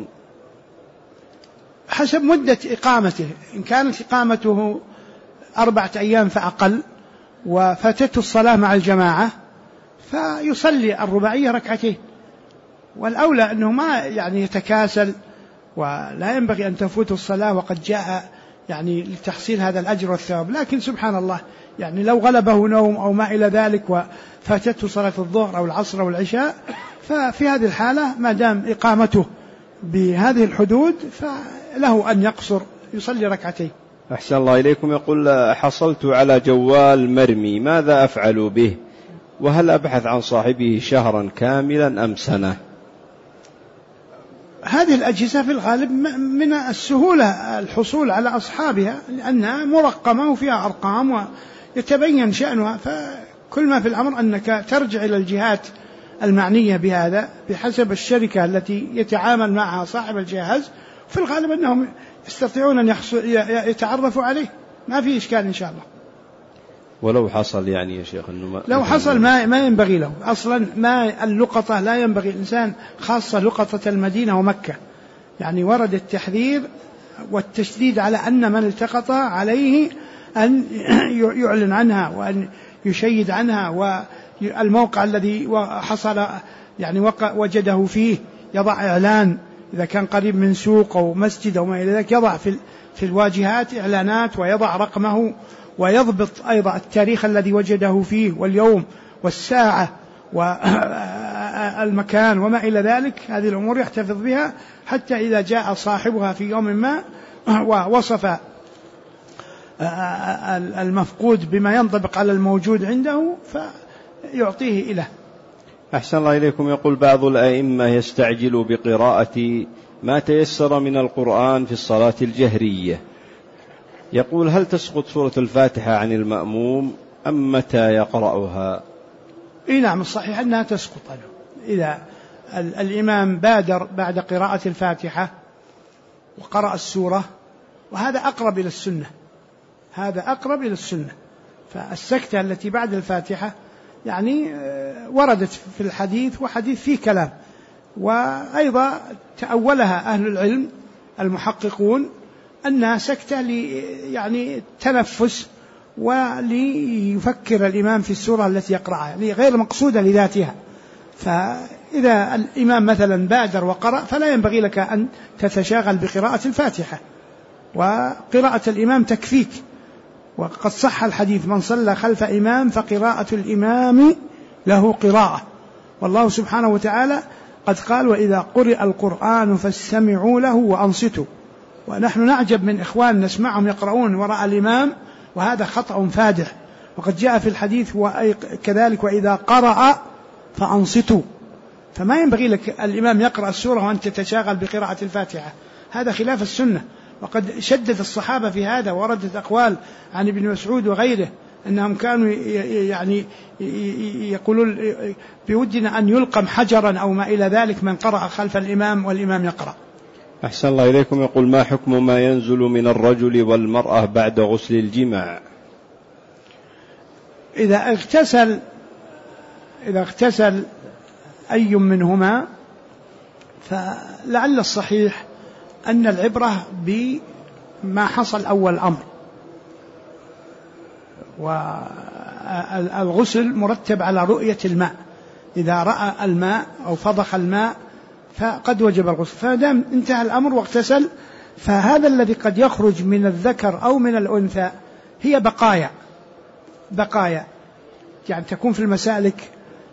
حسب مدة إقامته، إن كانت إقامته 4 أيام فأقل وفاتته الصلاة مع الجماعة فيصلي الرباعية 2 ركعتين، والأولى أنه ما يعني يتكاسل، ولا ينبغي أن تفوت الصلاة وقد جاء يعني لتحصيل هذا الأجر والثواب. لكن سبحان الله، يعني لو غلبه نوم أو ما إلى ذلك وفاتته صلاة الظهر أو العصر أو العشاء، ففي هذه الحالة ما دام إقامته بهذه الحدود فله أن يقصر يصلي 2 ركعتين. أحسن الله إليكم. يقول: حصلت على جوال مرمي، ماذا أفعل به؟ وهل أبحث عن صاحبه شهرا كاملا أم سنة؟ هذه الأجهزة في الغالب من السهولة الحصول على أصحابها، لأنها مرقمة وفيها أرقام ويتبين شأنها، فكل ما في الأمر أنك ترجع إلى الجهات المعنية بهذا بحسب الشركة التي يتعامل معها صاحب الجهاز، في الغالب أنهم يستطيعون أن يتعرفوا عليه، ما في إشكال إن شاء الله. ولو حصل يعني يا شيخ لو حصل ما ينبغي له أصلا، ما اللقطة لا ينبغي الإنسان، خاصة لقطة المدينة ومكة، يعني ورد التحذير والتشديد على أن من التقط عليه أن يعلن عنها وأن يشيد عنها، والموقع الذي حصل يعني وجده فيه يضع إعلان، إذا كان قريب من سوق أو مسجد أو ما إلى ذلك يضع في الواجهات إعلانات ويضع رقمه، ويضبط أيضا التاريخ الذي وجده فيه واليوم والساعة والمكان وما إلى ذلك. هذه الأمور يحتفظ بها حتى إذا جاء صاحبها في يوم ما ووصف المفقود بما ينطبق على الموجود عنده فيعطيه إليه. أحسن الله إليكم. يقول بعض الأئمة يستعجل بقراءة ما تيسر من القرآن في الصلاة الجهرية، يقول هل تسقط سورة الفاتحة عن المأموم أم متى يقرأها؟ نعم، الصحيح أنها تسقط عنه إذا الإمام بادر بعد قراءة الفاتحة وقرأ السورة، وهذا أقرب إلى السنة، هذا أقرب إلى السنة. فالسكتة التي بعد الفاتحة يعني وردت في الحديث، وحديث فيه كلام، وأيضا تأولها أهل العلم المحققون أنها سكتة يعني تنفس وليفكر الإمام في السورة التي يقرأها، غير مقصودة لذاتها. فإذا الإمام مثلا بادر وقرأ فلا ينبغي لك أن تتشاغل بقراءة الفاتحة، وقراءة الإمام تكفيك. وقد صح الحديث من صلى خلف إمام فقراءة الإمام له قراءة، والله سبحانه وتعالى قد قال وإذا قرئ القرآن فاستمعوا له وأنصتوا. ونحن نعجب من إخوان نسمعهم يقرؤون وراء الإمام، وهذا خطأ فادح. وقد جاء في الحديث كذلك وإذا قرأ فأنصتوا، فما ينبغي لك الإمام يقرأ السورة وأنت تتشاغل بقراءة الفاتحة، هذا خلاف السنة. وقد شدد الصحابة في هذا، وردت أقوال عن ابن مسعود وغيره أنهم كانوا يعني يقولون بودنا أن يلقم حجرا أو ما إلى ذلك من قرأ خلف الإمام والإمام يقرأ. أحسن الله إليكم. يقول ما حكم ما ينزل من الرجل والمرأة بعد غسل الجماع؟ إذا اغتسل أي منهما فلعل الصحيح أن العبرة بما حصل أول أمر، والغسل مرتب على رؤية الماء، إذا رأى الماء أو فضخ الماء فقد وجب الغسل. فدام انتهى الأمر واغتسل، فهذا الذي قد يخرج من الذكر أو من الأنثى هي بقايا يعني تكون في المسالك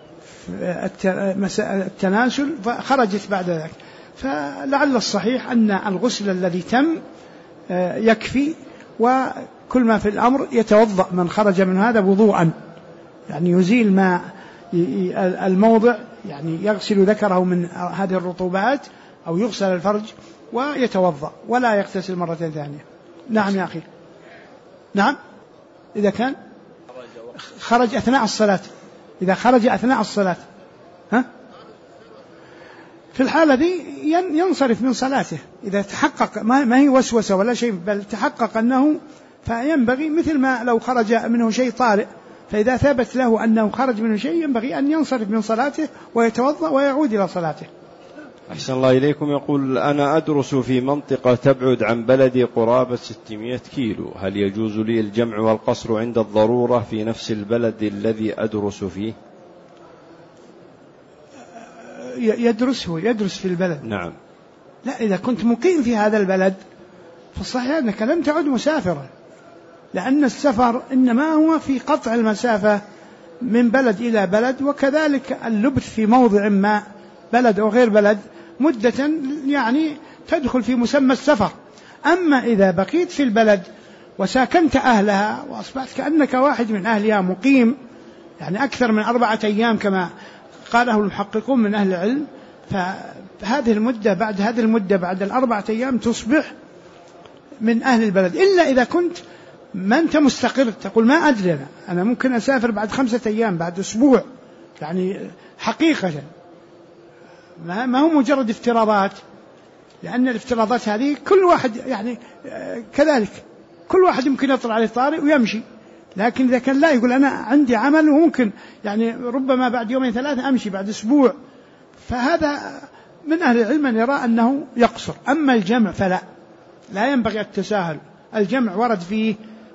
التناسل فخرجت بعد ذلك. فلعل الصحيح أن الغسل الذي تم يكفي، وكل ما في الأمر يتوضأ من خرج من هذا وضوءا، يعني يزيل ما الموضع، يعني يغسل ذكره من هذه الرطوبات أو يغسل الفرج ويتوضأ ولا يغتسل مرة ثانية. نعم يا أخي، نعم، إذا كان خرج أثناء الصلاة، إذا خرج أثناء الصلاة في الحالة دي ينصرف من صلاته، إذا تحقق ما هي وسوسة ولا شيء، بل تحقق أنه، فينبغي مثل ما لو خرج منه شيء طارئ، فإذا ثبت له أنه خرج منه شيء ينبغي أن ينصرف من صلاته ويتوضأ ويعود إلى صلاته. أحسن الله إليكم. يقول أنا أدرس في منطقة تبعد عن بلدي قرابة 600 كيلو، هل يجوز لي الجمع والقصر عند الضرورة في نفس البلد الذي أدرس فيه؟ يدرس في البلد. نعم. لا، إذا كنت مقيم في هذا البلد فالصحيح أنك لم تعد مسافرا، لأن السفر إنما هو في قطع المسافة من بلد إلى بلد، وكذلك اللبث في موضع ما بلد أو غير بلد مدة يعني تدخل في مسمى السفر. أما إذا بقيت في البلد وساكنت أهلها وأصبحت كأنك واحد من أهلها مقيم، يعني أكثر من 4 أيام كما قاله المحققون من أهل العلم، فهذه المدة بعد هذه المدة بعد 4 أيام تصبح من أهل البلد، إلا إذا كنت ما أنت مستقر، تقول ما أدري أنا ممكن أسافر بعد 5 أيام بعد أسبوع، يعني حقيقة ما هو مجرد افتراضات، لأن الافتراضات هذه كل واحد يعني كذلك كل واحد يمكن يطلع عليه طارئ ويمشي، لكن إذا كان لا يقول أنا عندي عمل وممكن يعني ربما بعد 2 3 أمشي بعد أسبوع، فهذا من أهل العلم من يرى أنه يقصر. أما الجمع فلا ينبغي التساهل، الجمع ورد فيه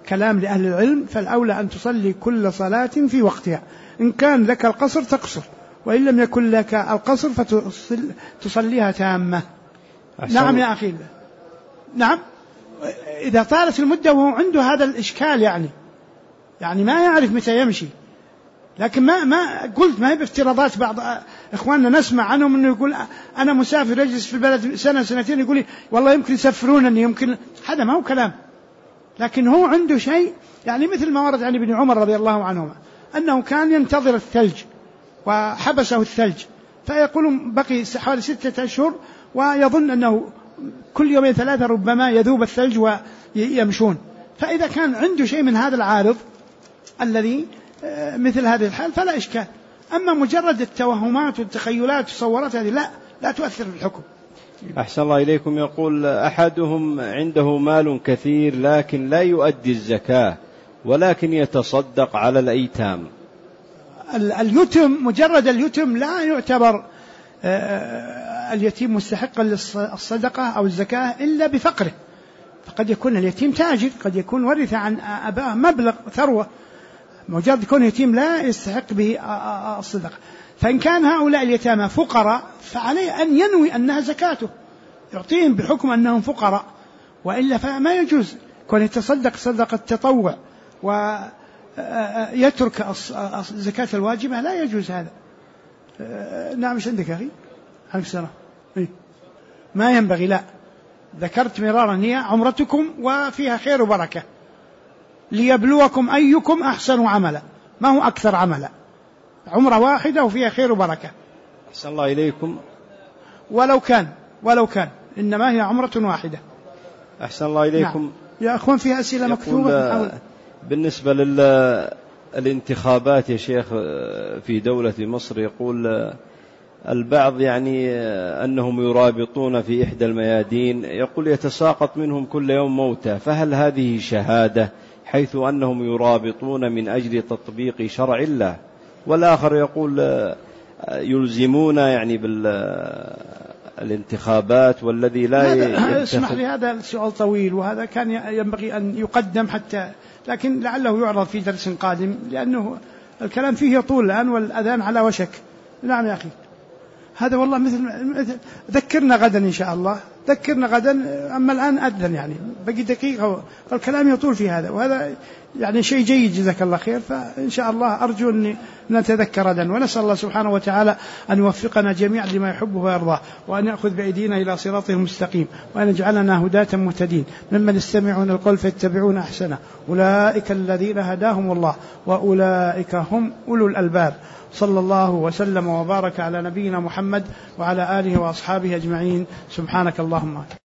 كلام لأهل العلم، فالأولى أن تصلي كل صلاة في وقتها، إن كان لك القصر تقصر، وإن لم يكن لك القصر فتصليها تامة. نعم يا أخي، نعم، إذا طالت المدة وهو عنده هذا الإشكال يعني ما يعرف متى يمشي، لكن ما قلت ما هي بافتراضات. بعض إخواننا نسمع عنهم أنه يقول أنا مسافر يجلس في البلد سنة سنتين، يقول لي والله يمكن يسفرونني، يمكن، هذا ما هو كلام، لكن هو عنده شيء يعني مثل ما ورد عن ابن عمر رضي الله عنهما أنه كان ينتظر الثلج وحبسه الثلج، فيقول بقي حوالي 6 أشهر ويظن أنه كل يومين 3 ربما يذوب الثلج ويمشون. فإذا كان عنده شيء من هذا العارض الذي مثل هذه الحال فلا إشكال. أما مجرد التوهمات والتخيلات والتصورات هذه لا تؤثر في الحكم. أحسن الله إليكم. يقول أحدهم عنده مال كثير لكن لا يؤدي الزكاة ولكن يتصدق على الأيتام. اليتم، مجرد اليتم لا يعتبر اليتيم مستحقا للصدقة أو الزكاة إلا بفقره، فقد يكون اليتيم تاجر، قد يكون ورث عن أباه مبلغ ثروة، مجرد يكون يتيم لا يستحق به الصدقة. فإن كان هؤلاء اليتامى فقراء فعليه أن ينوي أنها زكاته، يعطيهم بحكم أنهم فقراء، وإلا فما يجوز كون يتصدق صدقة تطوع ويترك الزكاة الواجبة، لا يجوز هذا. نعم، ايش عندك أخي؟ عليك السلام. ما ينبغي، لا، ذكرت مرارا هي عمرتكم وفيها خير وبركة، ليبلوكم أيكم أحسن عملا، ما هو أكثر عملا، عمرة واحدة وفيها خير وبركة. أحسن الله إليكم. ولو كان إنما هي عمرة واحدة. أحسن الله إليكم. نعم. يا أخوان فيها أسئلة مكتوبة. بالنسبة للانتخابات يا شيخ في دولة مصر، يقول البعض يعني أنهم يرابطون في إحدى الميادين، يقول يتساقط منهم كل يوم موتى، فهل هذه شهادة حيث أنهم يرابطون من أجل تطبيق شرع الله؟ والآخر يقول يلزمون يعني بالانتخابات والذي لا اسمح لي، هذا السؤال طويل، وهذا كان ينبغي أن يقدم حتى، لكن لعله يعرض في درس قادم، لأنه الكلام فيه يطول الآن والأذان على وشك. نعم يا أخي، هذا والله مثل ذكرنا غدا إن شاء الله، ذكرنا غدا، أما الآن أذن يعني بقي دقيقة، فالكلام يطول في هذا، وهذا يعني شيء جيد، جزاك الله خير. فإن شاء الله أرجو أن نتذكر غدا، ونسأل الله سبحانه وتعالى أن يوفقنا جميعا لما يحبه ويرضاه، وأن يأخذ بأيدينا إلى صراطه المستقيم، وأن يجعلنا هداة مهتدين ممن يستمعون القول فيتبعون أحسنه، أولئك الذين هداهم الله وأولئك هم أولو الألباب. صلى الله وسلم وبارك على نبينا محمد وعلى آله وأصحابه أجمعين. سبحانك اللهم